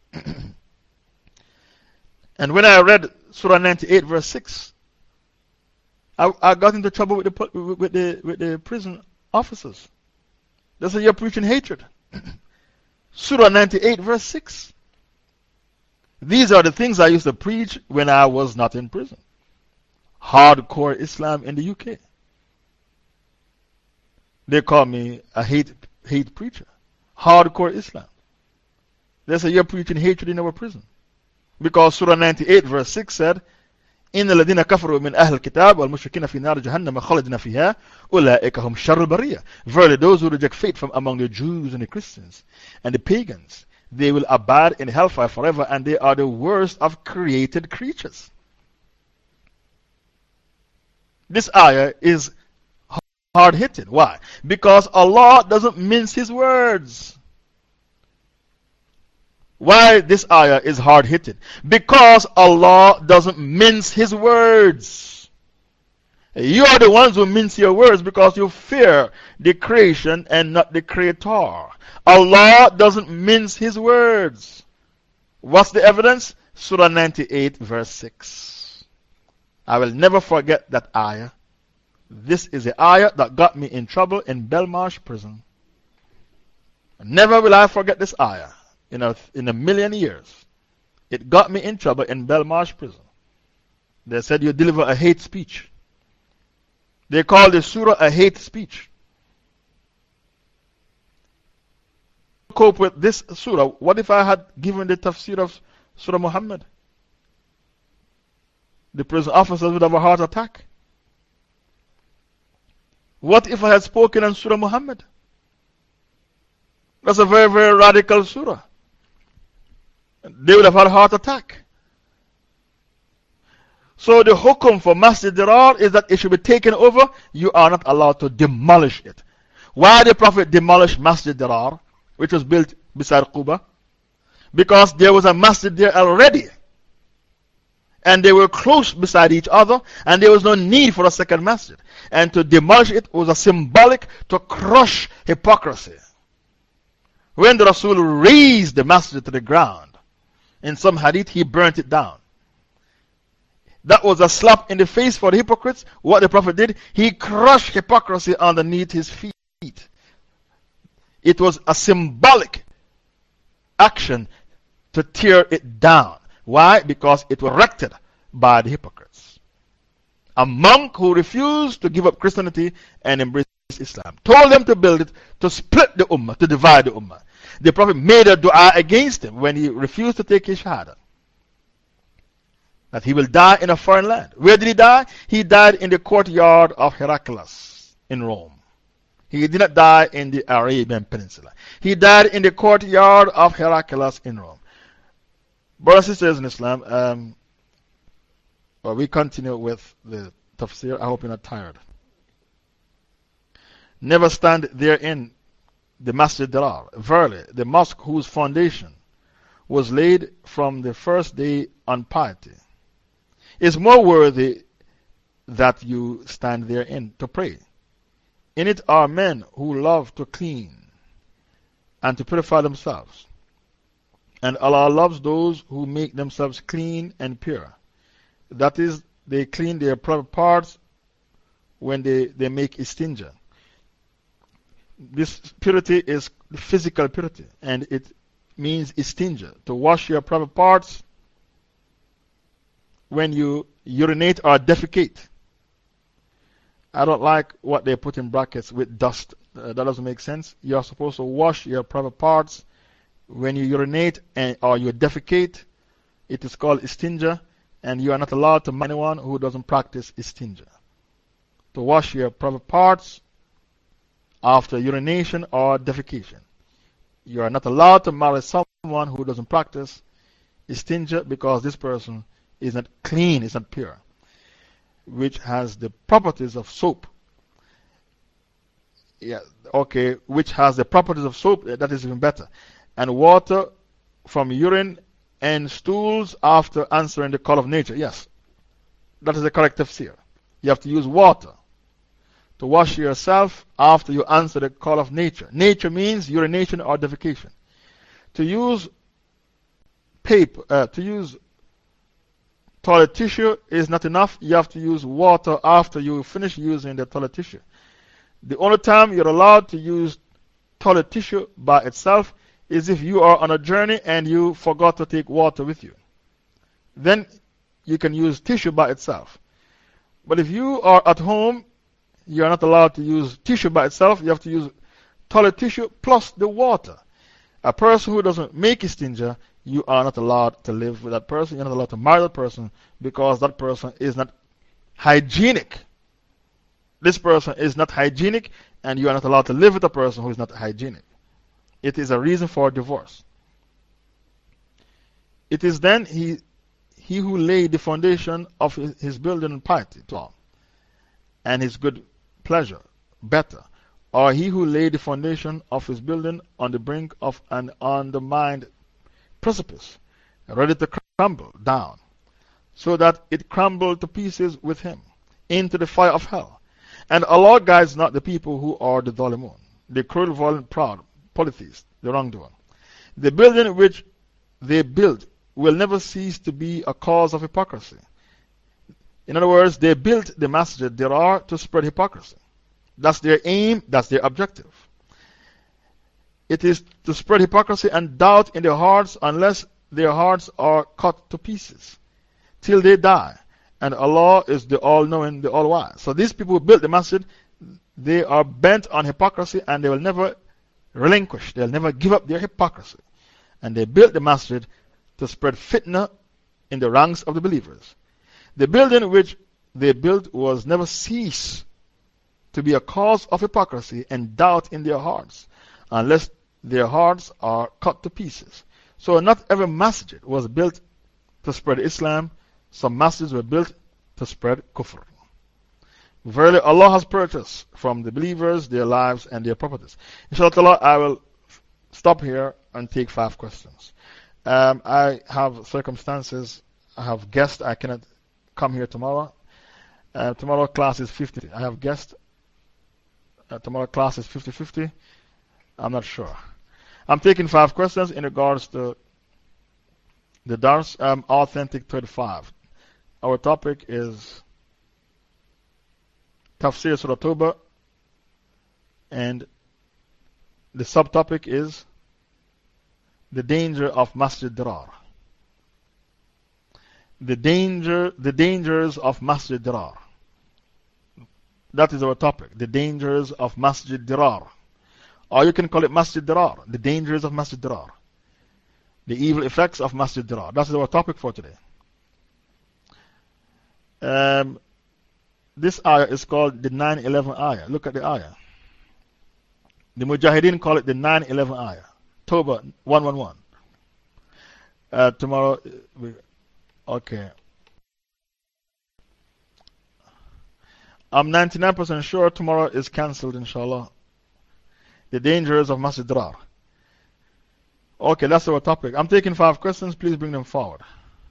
And when I read Surah ninety-eight, verse six, I, I got into trouble with the, with, the, with the prison officers. They said, you're preaching hatred. Surah ninety-eight, verse six. These are the things I used to preach when I was not in prison. Hardcore Islam in the U K. They call me a hate, hate preacher. Hardcore Islam. They say you're preaching hatred in our prison. Because Surah ninety-eight, verse six said, إِنَّ الَّذِينَ كَفَرُوا مِنْ أَهْلِ الْكِتَابِ وَالْمُشْرِكِينَ فِي نَارِ جَهَنَّمَ خَالِدِينَ فِيهَا أُولَٰئِكَ هُمْ شَرُّ الْبَرِيَّةِ. Verily, those who reject faith from among the Jews and the Christians and the pagans, they will abide in hellfire forever, and they are the worst of created creatures. This ayah is hard hitting. Why? Because Allah doesn't mince His words. Why this ayah is hard hitting? Because Allah doesn't mince His words. You are the ones who mince your words because you fear the creation and not the Creator. Allah doesn't mince His words. What's the evidence? Surah ninety-eight, verse six. I will never forget that ayah. This is the ayah that got me in trouble in Belmarsh prison. Never will I forget this ayah in a, in a million years. It got me in trouble in Belmarsh prison. They said you deliver a hate speech. They called the surah a hate speech. Cope with this surah. What if I had given the tafsir of Surah Muhammad? The prison officers would have a heart attack. What if I had spoken on Surah Muhammad? That's a very, very radical surah. They would have had a heart attack. So the hukum for Masjid Dirar is that it should be taken over. You are not allowed to demolish it. Why the Prophet demolished Masjid Dirar, which was built beside Quba? Because there was a masjid there already. And they were close beside each other, and there was no need for a second masjid. And to demolish it was a symbolic to crush hypocrisy. When the Rasul raised the masjid to the ground, in some hadith he burnt it down. That was a slap in the face for the hypocrites. What the Prophet did, he crushed hypocrisy underneath his feet. It was a symbolic action to tear it down. Why? Because it was erected by the hypocrites. A monk who refused to give up Christianity and embrace Islam told them to build it to split the ummah, to divide the ummah. The Prophet made a dua against him when he refused to take his shahada, that he will die in a foreign land. Where did he die? He died in the courtyard of Heraclius in Rome. He did not die in the Arabian Peninsula. He died in the courtyard of Heraclius in Rome. Brothers and sisters in Islam, um, well, we continue with the tafsir. I hope you're not tired. Never stand therein the Masjid Dirar. Verily, the mosque whose foundation was laid from the first day on piety is more worthy that you stand therein to pray. In it are men who love to clean and to purify themselves. And Allah loves those who make themselves clean and pure. That is, they clean their private parts when they, they make istinja. This purity is physical purity, and it means istinja, to wash your private parts when you urinate or defecate. I don't like what they put in brackets with dust. Uh, that doesn't make sense. You are supposed to wash your private parts when you urinate and, or you defecate. It is called istinja, and you are not allowed to marry anyone who doesn't practice istinja. To wash your private parts after urination or defecation. You are not allowed to marry someone who doesn't practice istinja because this person is not clean, is not pure, which has the properties of soap. Yeah, okay, which has the properties of soap, that is even better. And water from urine and stools after answering the call of nature. Yes, that is the correct tafsir. You have to use water to wash yourself after you answer the call of nature. Nature means urination or defecation. To use paper, uh, to use toilet tissue is not enough. You have to use water after you finish using the toilet tissue. The only time you're allowed to use toilet tissue by itself is if you are on a journey and you forgot to take water with you. Then you can use tissue by itself. But if you are at home, you are not allowed to use tissue by itself. You have to use toilet tissue plus the water. A person who doesn't make istinja, you are not allowed to live with that person. You're not allowed to marry that person because that person is not hygienic. This person is not hygienic, and you are not allowed to live with a person who is not hygienic. It is a reason for divorce. It is then he, he who laid the foundation of his, his building in piety, and his good pleasure, better, or he who laid the foundation of his building on the brink of an undermined precipice, ready to crumble down, so that it crumbled to pieces with him into the fire of hell. And Allah guides not the people who are the Dhalimun, the cruel, violent, proud, polytheists, the wrongdoer. The building which they built will never cease to be a cause of hypocrisy. In other words, they built the Masjid Dirar to spread hypocrisy. That's their aim, that's their objective. It is to spread hypocrisy and doubt in their hearts unless their hearts are cut to pieces till they die. And Allah is the all-knowing, the all-wise. So these people who built the masjid, they are bent on hypocrisy and they will never relinquish, they'll never give up their hypocrisy. And they built the masjid to spread fitna in the ranks of the believers. The building which they built was never cease to be a cause of hypocrisy and doubt in their hearts, unless their hearts are cut to pieces. So not every masjid was built to spread Islam. Some masjids were built to spread kufr. Verily, Allah has purchased from the believers their lives and their properties. Inshallah, I will stop here and take five questions. Um, I have circumstances, I have guests, I cannot come here tomorrow. Uh, tomorrow class is fifty. I have guests. Uh, tomorrow class is fifty fifty. I'm not sure. I'm taking five questions in regards to the Dars um, Authentic thirty-five. Our topic is Tafsir Surah Tawbah, and the subtopic is the danger of Masjid Dirar. The, danger, the dangers of Masjid Dirar. That is our topic, the dangers of Masjid Dirar. Or you can call it Masjid Dirar, the dangers of Masjid Dirar. The evil effects of Masjid Dirar. That is our topic for today. Um, this ayah is called the nine eleven ayah. Look at the ayah. The Mujahideen call it the nine eleven ayah. Toba one one one. Uh, tomorrow, we, okay. I'm ninety-nine percent sure tomorrow is cancelled, inshallah. The dangers of Masjid Dirar. Okay, that's our topic. I'm taking five questions. Please bring them forward.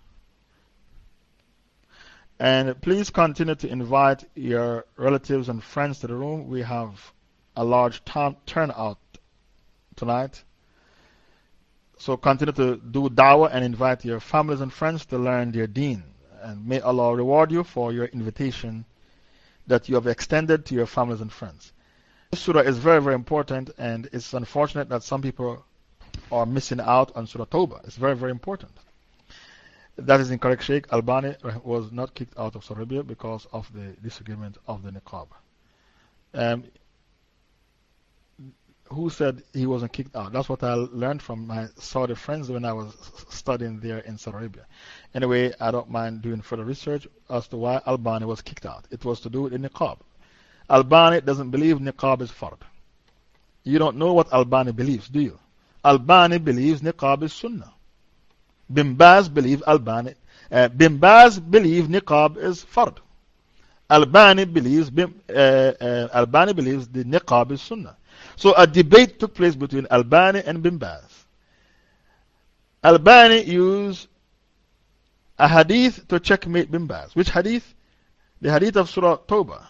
And please continue to invite your relatives and friends to the room. We have a large turnout tonight. So continue to do dawah and invite your families and friends to learn their deen. And may Allah reward you for your invitation that you have extended to your families and friends. This surah is very, very important, and it's unfortunate that some people are missing out on Surah Tawbah. It's very, very important. That is incorrect. Sheikh Albani was not kicked out of Saudi Arabia because of the disagreement of the niqab. Um, who said he wasn't kicked out? That's what I learned from my Saudi friends when I was studying there in Saudi Arabia. Anyway, I don't mind doing further research as to why Albani was kicked out. It was to do with the niqab. Albani doesn't believe niqab is fard. You don't know what Albani believes, do you? Albani believes niqab is sunnah. Bin Baz believe Albani. Uh, Bin Baz believe niqab is fard. Albani believes, uh, uh, Albani believes the niqab is sunnah. So a debate took place between Albani and Bin Baz. Albani used a hadith to checkmate Bin Baz. Which hadith? The hadith of Surah Tawbah.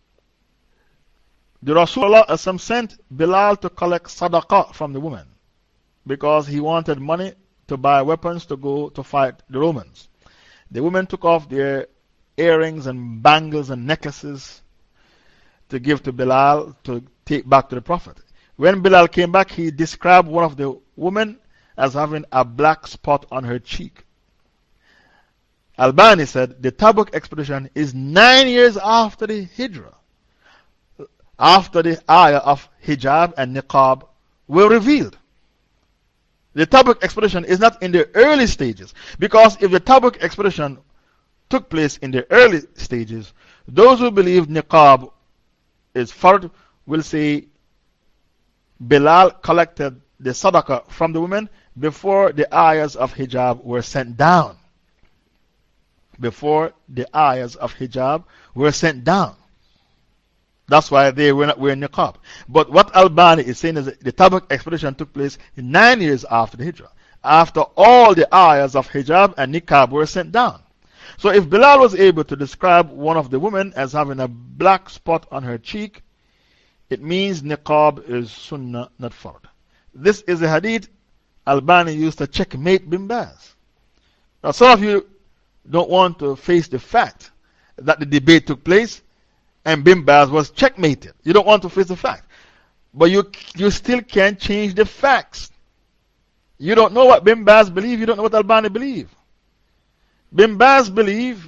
The Rasulullah sent Bilal to collect sadaqah from the women because he wanted money to buy weapons to go to fight the Romans. The women took off their earrings and bangles and necklaces to give to Bilal to take back to the Prophet. When Bilal came back, he described one of the women as having a black spot on her cheek. Albani said the Tabuk expedition is nine years after the Hijrah, after the ayah of hijab and niqab were revealed. The Tabuk expedition is not in the early stages, because if the Tabuk expedition took place in the early stages, those who believe niqab is fard will say Bilal collected the sadaqah from the women before the ayahs of hijab were sent down. Before the ayahs of hijab were sent down. That's why they were not wearing niqab. But what Albani is saying is that the Tabuk expedition took place nine years after the Hijrah, after all the ayahs of hijab and niqab were sent down. So if Bilal was able to describe one of the women as having a black spot on her cheek, it means niqab is sunnah, not fard. This is a hadith Albani used to checkmate Bin Baz. Now, some of you don't want to face the fact that the debate took place and Bin Baz was checkmated. You don't want to face the fact. But you, you still can't change the facts. You don't know what Bin Baz believes, you don't know what Albani believes. Bin Baz believes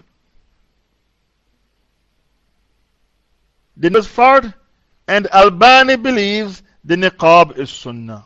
the niqab is fard, and Albani believes the niqab is sunnah.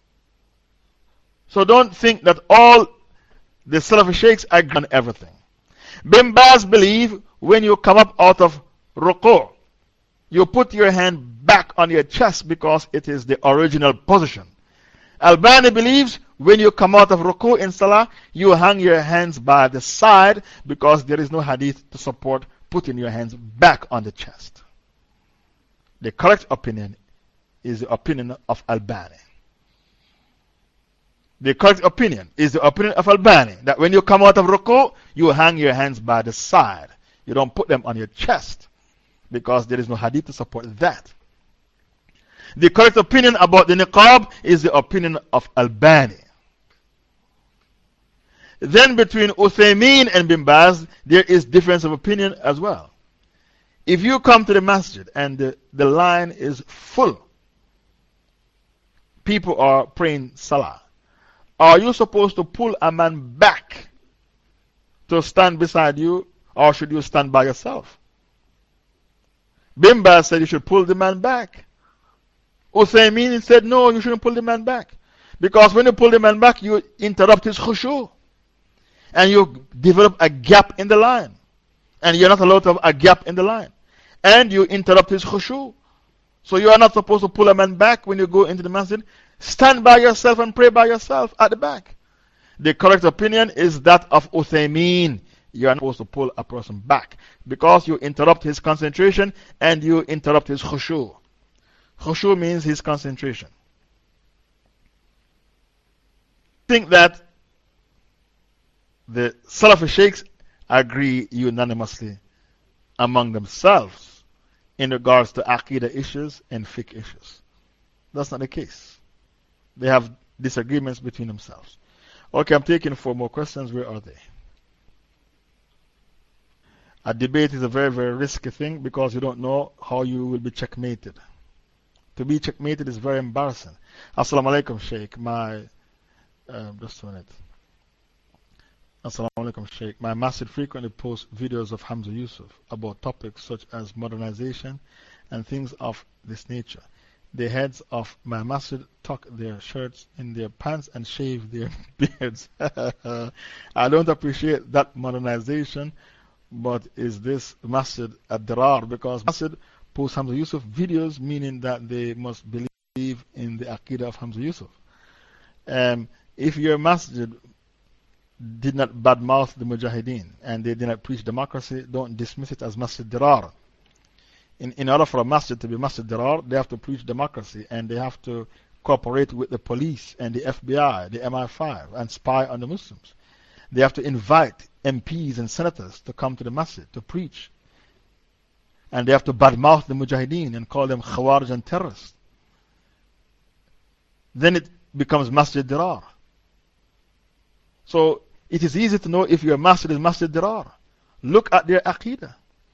So don't think that all the Salafi sheikhs agree on everything. Bin Baz believes when you come up out of ruku', you put your hand back on your chest because it is the original position. Albani believes when you come out of ruku' in salah, you hang your hands by the side because there is no hadith to support putting your hands back on the chest. The correct opinion is the opinion of Albani. The correct opinion is the opinion of Albani that when you come out of ruku', you hang your hands by the side. You don't put them on your chest because there is no hadith to support that. The correct opinion about the niqab is the opinion of Albani. Then between Uthaymeen and Bin Baz, there is difference of opinion as well. If you come to the masjid and the, the line is full, people are praying salah, are you supposed to pull a man back to stand beside you, or should you stand by yourself? Bin Baz said you should pull the man back. Uthaymeen said no, you shouldn't pull the man back. Because when you pull the man back, you interrupt his khushu. And you develop a gap in the line. And you're not allowed to have a gap in the line. And you interrupt his khushu. So you are not supposed to pull a man back when you go into the masjid. Stand by yourself and pray by yourself at the back. The correct opinion is that of Uthaymeen. You are not supposed to pull a person back because you interrupt his concentration and you interrupt his khushu'. Khushu' means his concentration. I think that the Salafi Sheikhs agree unanimously among themselves in regards to Aqidah issues and fiqh issues. That's not the case. They have disagreements between themselves. Okay, I'm taking four more questions. Where are they? A debate is a very, very risky thing because you don't know how you will be checkmated. To be checkmated is very embarrassing. Assalamu alaikum, Sheikh. My, uh, just a minute. Assalamu alaikum, Sheikh. My masjid frequently posts videos of Hamza Yusuf about topics such as modernization and things of this nature. The heads of my masjid tuck their shirts in their pants and shave their beards. I don't appreciate that modernization, but is this masjid a dirar? Because masjid posts Hamza Yusuf videos, meaning that they must believe in the Aqidah of Hamza Yusuf. Um, if your masjid did not badmouth the Mujahideen and they did not preach democracy, don't dismiss it as Masjid Dirar. In, in order for a masjid to be Masjid Dirar, they have to preach democracy and they have to cooperate with the police and the F B I, the M I five, and spy on the Muslims. They have to invite M Ps and senators to come to the masjid to preach. And they have to badmouth the Mujahideen and call them Khawarij and terrorists. Then it becomes Masjid Dirar. So, it is easy to know if your masjid is Masjid Dirar. Look at their Aqidah.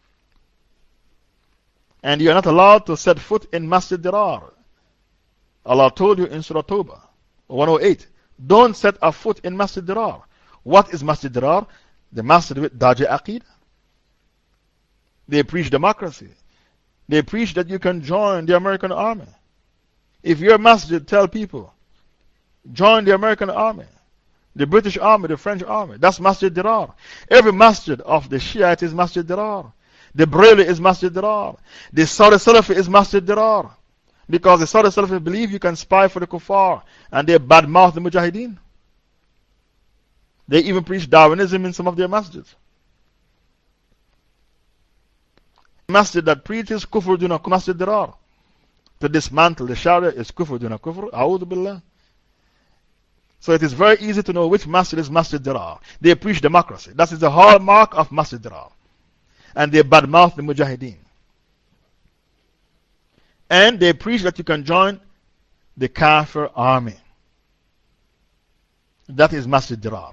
And you are not allowed to set foot in Masjid Dirar. Allah told you in Surah Tawbah one oh eight, don't set a foot in Masjid Dirar. What is Masjid Dirar? The masjid with Daji Aqidah. They preach democracy. They preach that you can join the American army. If your masjid tell people, join the American army, the British army, the French army, that's Masjid Dirar. Every masjid of the Shiite is Masjid Dirar. The Brayli is Masjid Dirar. The Saudi Salafi is Masjid Dirar. Because the Saudi Salafi believe you can spy for the kuffar and they badmouth the Mujahideen. They even preach Darwinism in some of their masjids. Masjid that preaches kufr duna Masjid Dirar. To dismantle the Sharia is kufr duna kufr. A'udhu billah. So it is very easy to know which masjid is Masjid Dirar. They preach democracy. That is the hallmark of Masjid Dirar. And they badmouth the Mujahideen. And they preach that you can join the Kafir army. That is Masjid Dirar.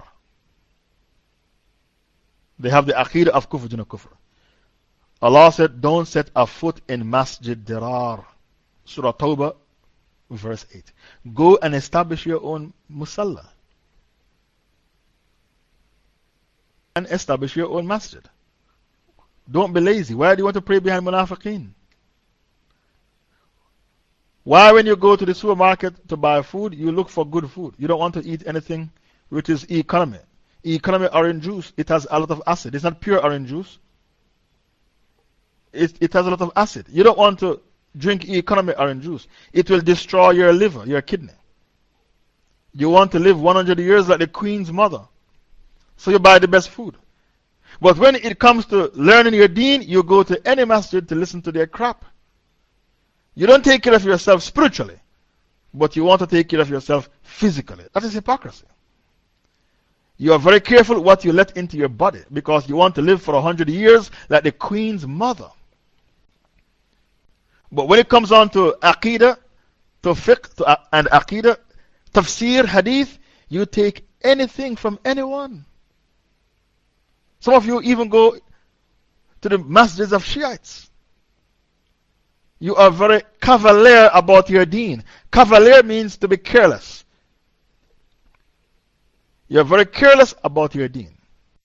They have the Aqidah of Kufr duna Kufr. Allah said, don't set a foot in Masjid Dirar. Surah Tawbah, verse eight. Go and establish your own musalla. And establish your own masjid. Don't be lazy. Why do you want to pray behind munafiqeen? Why, when you go to the supermarket to buy food, you look for good food? You don't want to eat anything which is economy. Economy orange juice, it has a lot of acid. It's not pure orange juice. It, it has a lot of acid. You don't want to drink economy orange juice. It will destroy your liver, your kidney. You want to live one hundred years like the Queen's mother. So you buy the best food. But when it comes to learning your deen, you go to any masjid to listen to their crap. You don't take care of yourself spiritually, but you want to take care of yourself physically. That is hypocrisy. You are very careful what you let into your body because you want to live for a hundred years like the Queen's mother. But when it comes on to Aqidah, to fiqh, to, and Aqidah, tafsir, hadith, you take anything from anyone. Some of you even go to the masjids of Shiites. You are very cavalier about your deen. Cavalier means to be careless. You are very careless about your deen.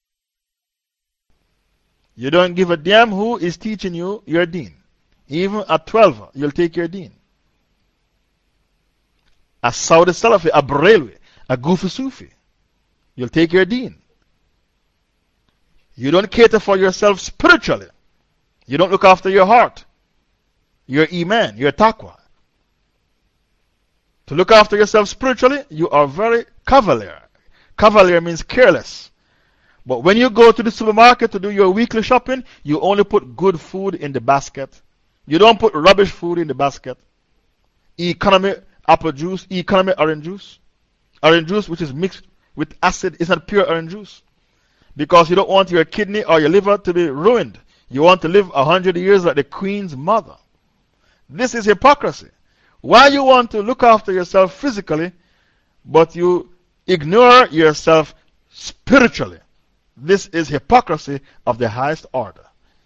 You don't give a damn who is teaching you your deen. Even at twelve, you'll take your deen. A Saudi Salafi, a Barelwi, a Goofy Sufi, you'll take your deen. You don't cater for yourself spiritually. You don't look after your heart. your Iman, your Taqwa. To look after yourself spiritually, you are very cavalier. Cavalier means careless. But when you go to the supermarket to do your weekly shopping, you only put good food in the basket. You don't put rubbish food in the basket. Economy apple juice, economy orange juice. Orange juice which is mixed with acid is not pure orange juice. Because you don't want your kidney or your liver to be ruined. You want to live a hundred years like the Queen's mother. This is hypocrisy. Why you want to look after yourself physically, but you ignore yourself spiritually? This is hypocrisy of the highest order.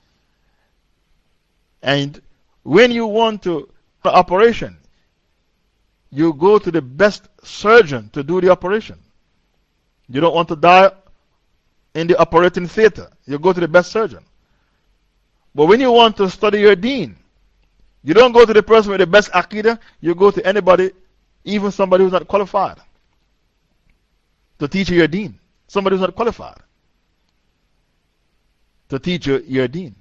And when you want to do an operation, you go to the best surgeon to do the operation. You don't want to die in the operating theater. You go to the best surgeon. But when you want to study your deen, you don't go to the person with the best aqidah, you go to anybody, even somebody who's not qualified, to teach you your deen. Somebody who's not qualified to teach you your deen.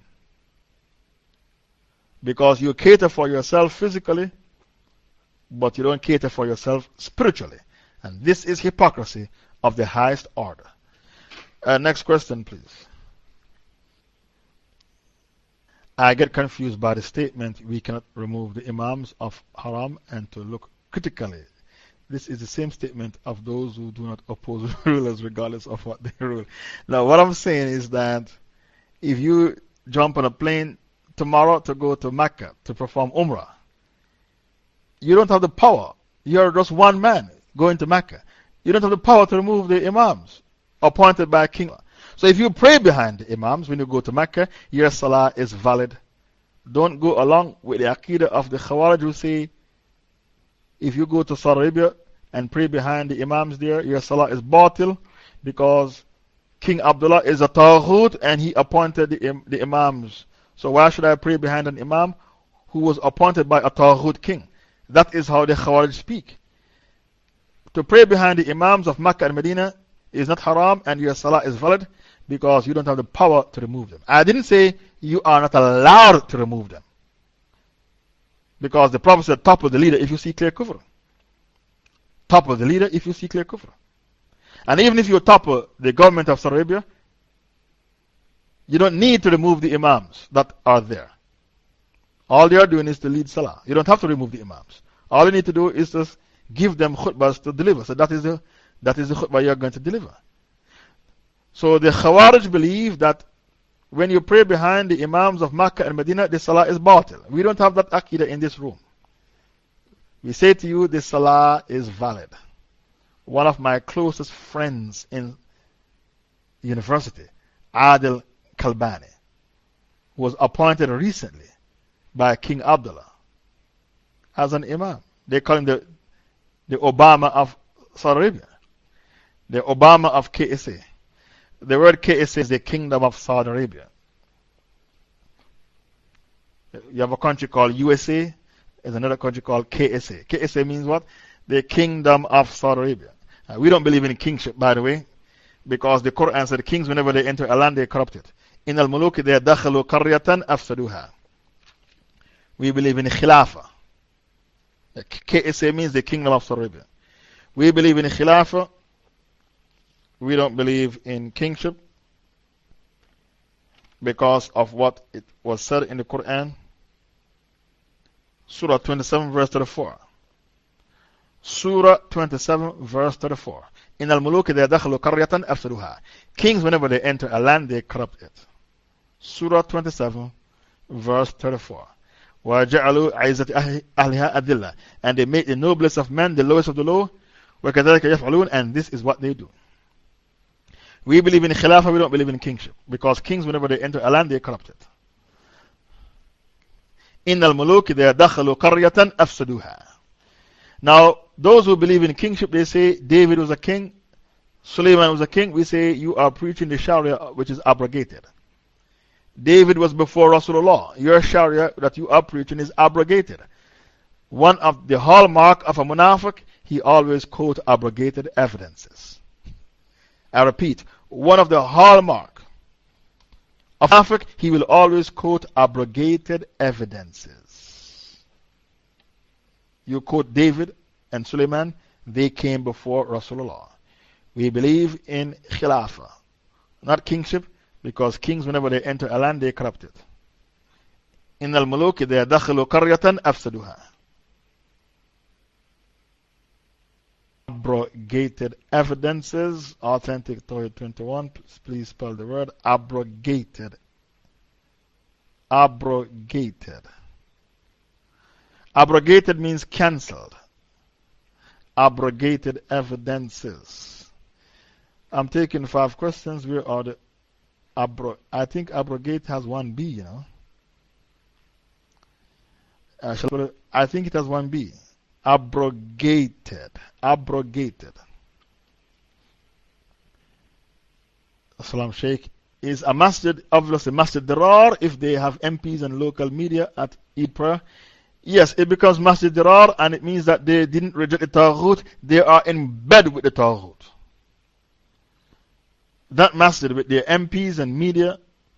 Because you cater for yourself physically, but you don't cater for yourself spiritually. And this is hypocrisy of the highest order. Uh, next question, please. I get confused by the statement, we cannot remove the Imams of Haram and to look critically. This is the same statement of those who do not oppose rulers regardless of what they rule. Now, what I'm saying is that if you jump on a plane tomorrow to go to Mecca to perform Umrah, you don't have the power. You're just one man going to Mecca. You don't have the power to remove the Imams appointed by King. So if you pray behind the Imams when you go to Mecca, your Salah is valid. Don't go along with the Aqidah of the Khawarij who say if you go to Saudi Arabia and pray behind the Imams there, your Salah is batil because King Abdullah is a Taghut and he appointed the, the Imams. So why should I pray behind an Imam who was appointed by a Taghut king? That is how the Khawarij speak. To pray behind the Imams of Mecca and Medina is not haram and your Salah is valid because you don't have the power to remove them. I didn't say you are not allowed to remove them. Because the Prophet said, topple the leader if you see clear kufr. Topple the leader if you see clear kufr. And even if you topple the government of Saudi Arabia, you don't need to remove the Imams that are there. All they are doing is to lead Salah. You don't have to remove the Imams. All you need to do is just give them khutbahs to deliver. So that is the, that is the khutbah you are going to deliver. So the Khawarij believe that when you pray behind the Imams of Makkah and Medina, the Salah is batil. We don't have that Aqidah in this room. We say to you, the Salah is valid. One of my closest friends in university, Adil Kalbani, was appointed recently by King Abdullah as an Imam. They call him the, the Obama of Saudi Arabia, the Obama of K S A. The word K S A is the Kingdom of Saudi Arabia. You have a country called U S A, there's another country called K S A. K S A means what? The Kingdom of Saudi Arabia. Uh, we don't believe in kingship, by the way, because the Quran said the kings, whenever they enter a land, they corrupt it. In al muluki they dakhalu qaryatan afsaduha. We believe in Khilafah. K S A means the Kingdom of Saudi Arabia. We believe in Khilafah. We don't believe in kingship because of what it was said in the Quran. Surah twenty-seven, verse thirty-four. Surah twenty-seven, verse thirty-four. In al muluki they dakhalu qaryatan afsaduha. Kings, whenever they enter a land, they corrupt it. Surah twenty-seven, verse thirty-four. وَجَعَلُوا عِزَّةِ أَهْلِهَا أَذِلَّةً. And they make the noblest of men the lowest of the low. وَكَذَلِكَ يَفْعَلُونَ. And this is what they do. We believe in Khilafah, we don't believe in kingship. Because kings, whenever they enter a land, they corrupt it. إِنَّ الْمُلُوكِ إِذَا دَخَلُوا قَرْيَةً أَفْسَدُوهَا. Now, those who believe in kingship, they say David was a king, Sulaiman was a king. We say you are preaching the Sharia which is abrogated. David was before Rasulullah. Your Sharia that you are preaching is abrogated. One of the hallmark of a munafiq, he always quote abrogated evidences. I repeat, one of the hallmark of a munafiq, he will always quote abrogated evidences. you quote David and Suleiman, they came before Rasulullah. We believe in Khilafah, not kingship, because kings, whenever they enter a land, they corrupt it. In al muluk, they dakhalu qaryatan afsaduha. Abrogated evidences, Authentic Tawhid twenty-one. Please spell the word abrogated. Abrogated. Abrogated means cancelled. Abrogated evidences. I'm taking five questions. Where are the abro? I think abrogate has one B, you know. Uh, shall I, I think it has one B. Abrogated. Abrogated. Salam Sheikh. Is a masjid, obviously Masjid Dirar, if they have M Ps and local media at Eid prayer? Yes, it becomes Masjid Dirar, and it means that they didn't reject the Taghut, they are in bed with the Taghut. That masjid with their M Ps and media,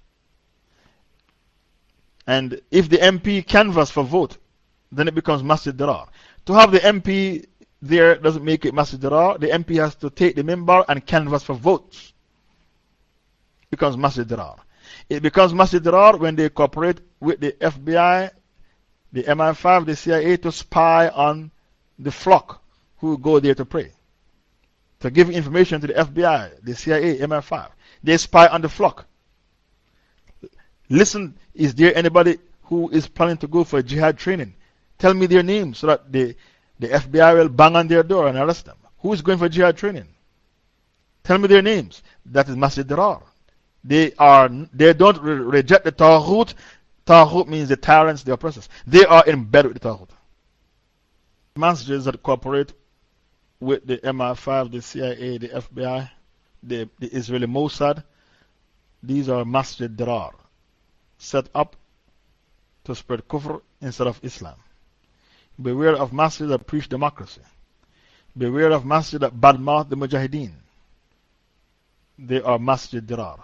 and if the M P canvass for vote, then it becomes Masjid Dirar. To have the M P there doesn't make it Masjid Dirar. The M P has to take the minbar and canvass for votes. It becomes Masjid Dirar. It becomes Masjid Dirar when they cooperate with the F B I, the M I five, the C I A to spy on the flock who go there to pray. To give information to the F B I, the C I A, M I five. They spy on the flock. Listen, is there anybody who is planning to go for jihad training? Tell me their names so that the, the F B I will bang on their door and arrest them. Who is going for jihad training? Tell me their names. That is Masjid Dirar. They, are, they don't re reject the Taghut. Taghut means the tyrants, the oppressors. They are in bed with the Taghut. Masjids that cooperate with the M I five, the C I A, the F B I, the, the Israeli Mossad, these are Masjid Dirar, set up to spread kufr instead of Islam. Beware of masjids that preach democracy. Beware of masjids that badmouth the Mujahideen. They are Masjid Dirar.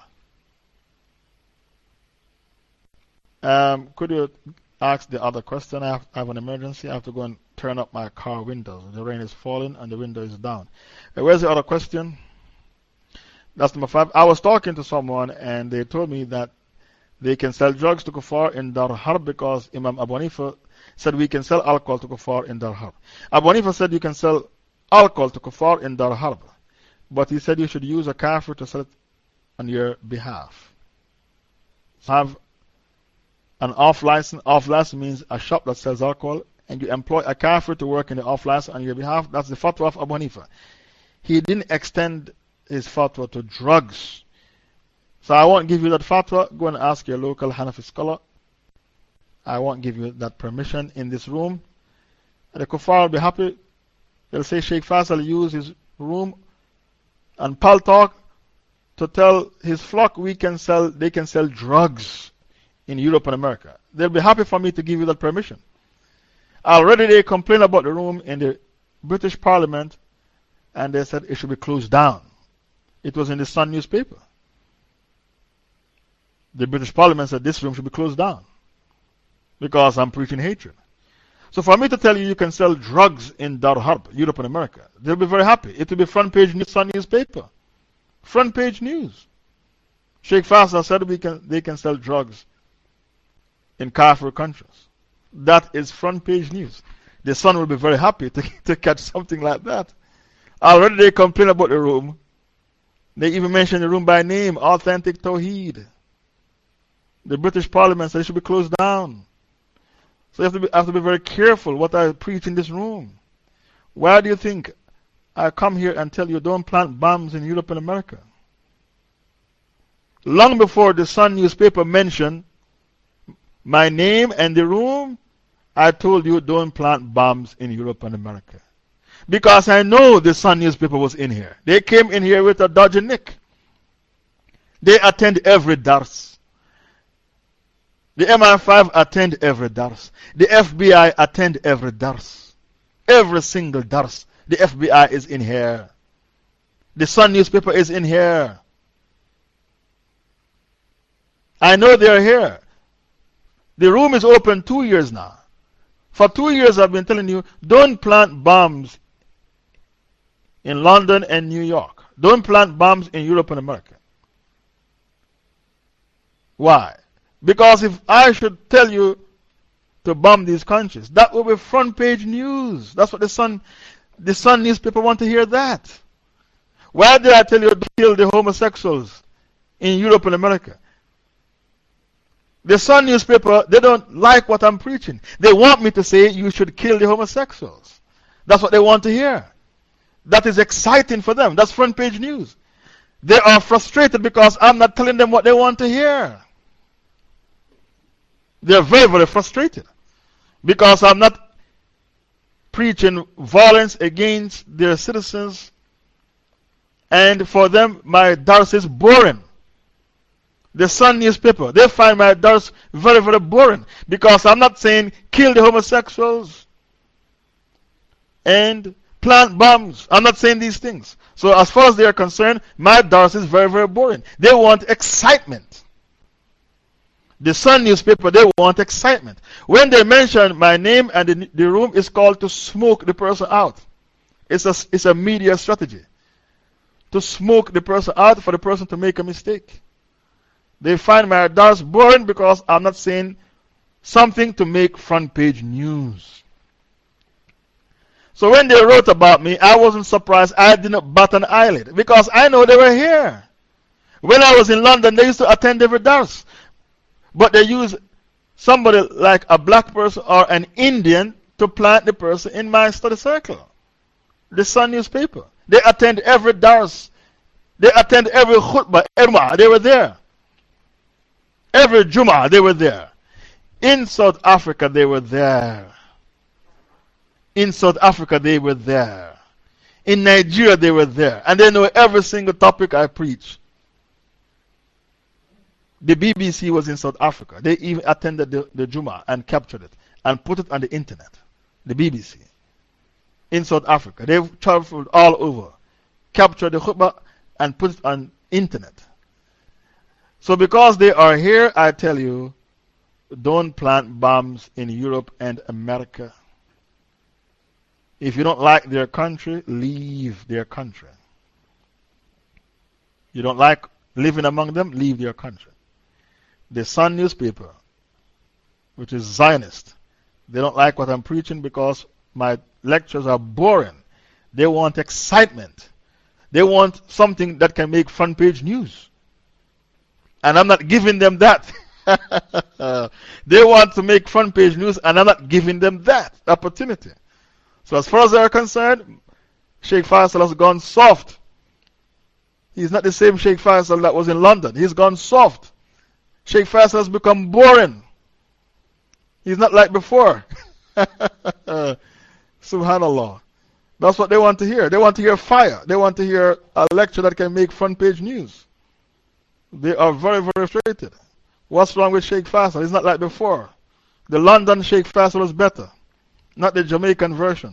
Um, could you ask the other question? I have, I have an emergency. I have to go and turn up my car windows. The rain is falling and the window is down. Uh, where's the other question? That's number five. I was talking to someone and they told me that they can sell drugs to Kuffar in Dar Harb because Imam Abu Hanifa said we can sell alcohol to Kuffar in Dar Harb. Abu Hanifa said you can sell alcohol to Kuffar in Dar Harb, but he said you should use a kafir to sell it on your behalf. Have an off license. Off license means a shop that sells alcohol, and you employ a kafir to work in the off license on your behalf. That's the fatwa of Abu Hanifa. He didn't extend his fatwa to drugs. So I won't give you that fatwa. Go and ask your local Hanafi scholar. I won't give you that permission in this room. The kuffar will be happy. They'll say Sheikh Faisal used his room and Pal Talk to tell his flock we can sell, they can sell drugs in Europe and America. They'll be happy for me to give you that permission. Already they complained about the room in the British Parliament and they said it should be closed down. It was in the Sun newspaper. The British Parliament said this room should be closed down because I'm preaching hatred. So for me to tell you you can sell drugs in Dar Harb, Europe and America, they'll be very happy. It will be front page news, Sun newspaper. Front page news. Sheikh Faisal said we can, they can sell drugs in Kafir countries. That is front page news. The Sun will be very happy to, to catch something like that. Already they complain about the room. They even mention the room by name, Authentic Tawheed. The British Parliament said it should be closed down. So you have to be, have to be very careful what I preach in this room. Why do you think I come here and tell you don't plant bombs in Europe and America? Long before the Sun newspaper mentioned my name and the room, I told you don't plant bombs in Europe and America. Because I know the Sun newspaper was in here. They came in here with a dodgy nick. They attend every dars. The M I five attend every dars. The F B I attend every dars. Every single dars. The F B I is in here. The Sun newspaper is in here. I know they are here. The room is open two years now. For two years, I've been telling you, don't plant bombs in London and New York. Don't plant bombs in Europe and America. Why? Because if I should tell you to bomb these countries, that will be front page news. That's what the Sun, the Sun newspaper want to hear that. Why did I tell you to kill the homosexuals in Europe and America? The Sun newspaper, they don't like what I'm preaching. They want me to say you should kill the homosexuals. That's what they want to hear. That is exciting for them. That's front page news. They are frustrated because I'm not telling them what they want to hear. They are very, very frustrated because I'm not preaching violence against their citizens, and for them, my dars is boring. The Sun newspaper, they find my dars very, very boring because I'm not saying kill the homosexuals and plant bombs. I'm not saying these things. So, as far as they are concerned, my dars is very, very boring. They want excitement. The Sun newspaper, they want excitement. When they mention my name and the, the room is called to smoke the person out. It's a, it's a media strategy. To smoke the person out for the person to make a mistake. They find my dars boring because I'm not saying something to make front page news. So when they wrote about me, I wasn't surprised. I didn't bat an eyelid because I know they were here. When I was in London, they used to attend every dars. But they use somebody like a black person or an Indian to plant the person in my study circle. The Sun newspaper. They attend every dars. They attend every khutbah, every, they were there. Every Jummah, they were there. In South Africa, they were there. In South Africa, they were there. In Nigeria, they were there. And they know every single topic I preach. The B B C was in South Africa. They even attended the, the Jummah and captured it and put it on the internet. The B B C. In South Africa. They've traveled all over. Captured the khutbah and put it on internet. So because they are here, I tell you, don't plant bombs in Europe and America. If you don't like their country, leave their country. You don't like living among them, leave their country. The Sun newspaper, which is Zionist, they don't like what I'm preaching because my lectures are boring. They want excitement. They want something that can make front page news. And I'm not giving them that. They want to make front page news, and I'm not giving them that opportunity. So, as far as they're concerned, Sheikh Faisal has gone soft. He's not the same Sheikh Faisal that was in London. He's gone soft. Sheikh Faisal has become boring. He's not like before. Subhanallah. That's what they want to hear. They want to hear fire. They want to hear a lecture that can make front page news. They are very, very frustrated. What's wrong with Sheikh Faisal? He's not like before. The London Sheikh Faisal was better, not the Jamaican version.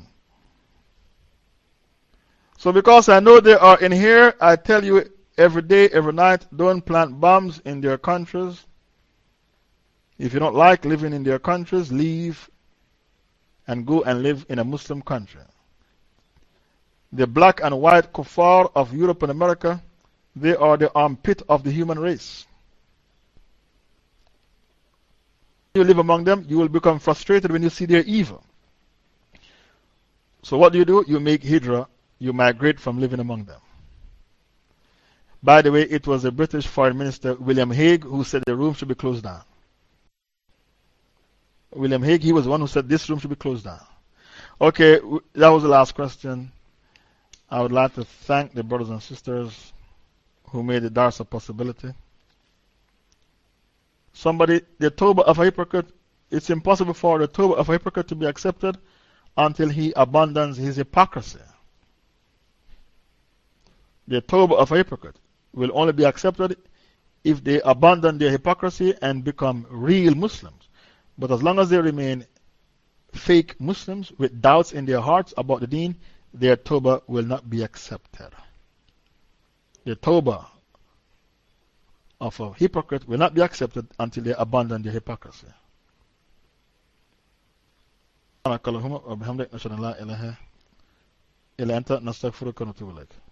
So, because I know they are in here, I tell you every day, every night, don't plant bombs in their countries. If you don't like living in their countries, leave and go and live in a Muslim country. The black and white kuffar of Europe and America, they are the armpit of the human race. You live among them, you will become frustrated when you see their evil. So, what do you do? You make hijrah, you migrate from living among them. By the way, it was the British Foreign Minister William Hague who said the room should be closed down. William Hague, he was the one who said this room should be closed down. Okay, that was the last question. I would like to thank the brothers and sisters who made the dars a possibility. Somebody, the Tawbah of a hypocrite, it's impossible for the Tawbah of a hypocrite to be accepted until he abandons his hypocrisy. The Tawbah of a hypocrite will only be accepted if they abandon their hypocrisy and become real Muslims. But as long as they remain fake Muslims with doubts in their hearts about the deen, their Tawbah will not be accepted. The Tawbah of a hypocrite will not be accepted until they abandon their hypocrisy. سبحانك اللهم وبحمدك نشهد أن لا إله إلا أنت نستغفرك ونتوب إليك.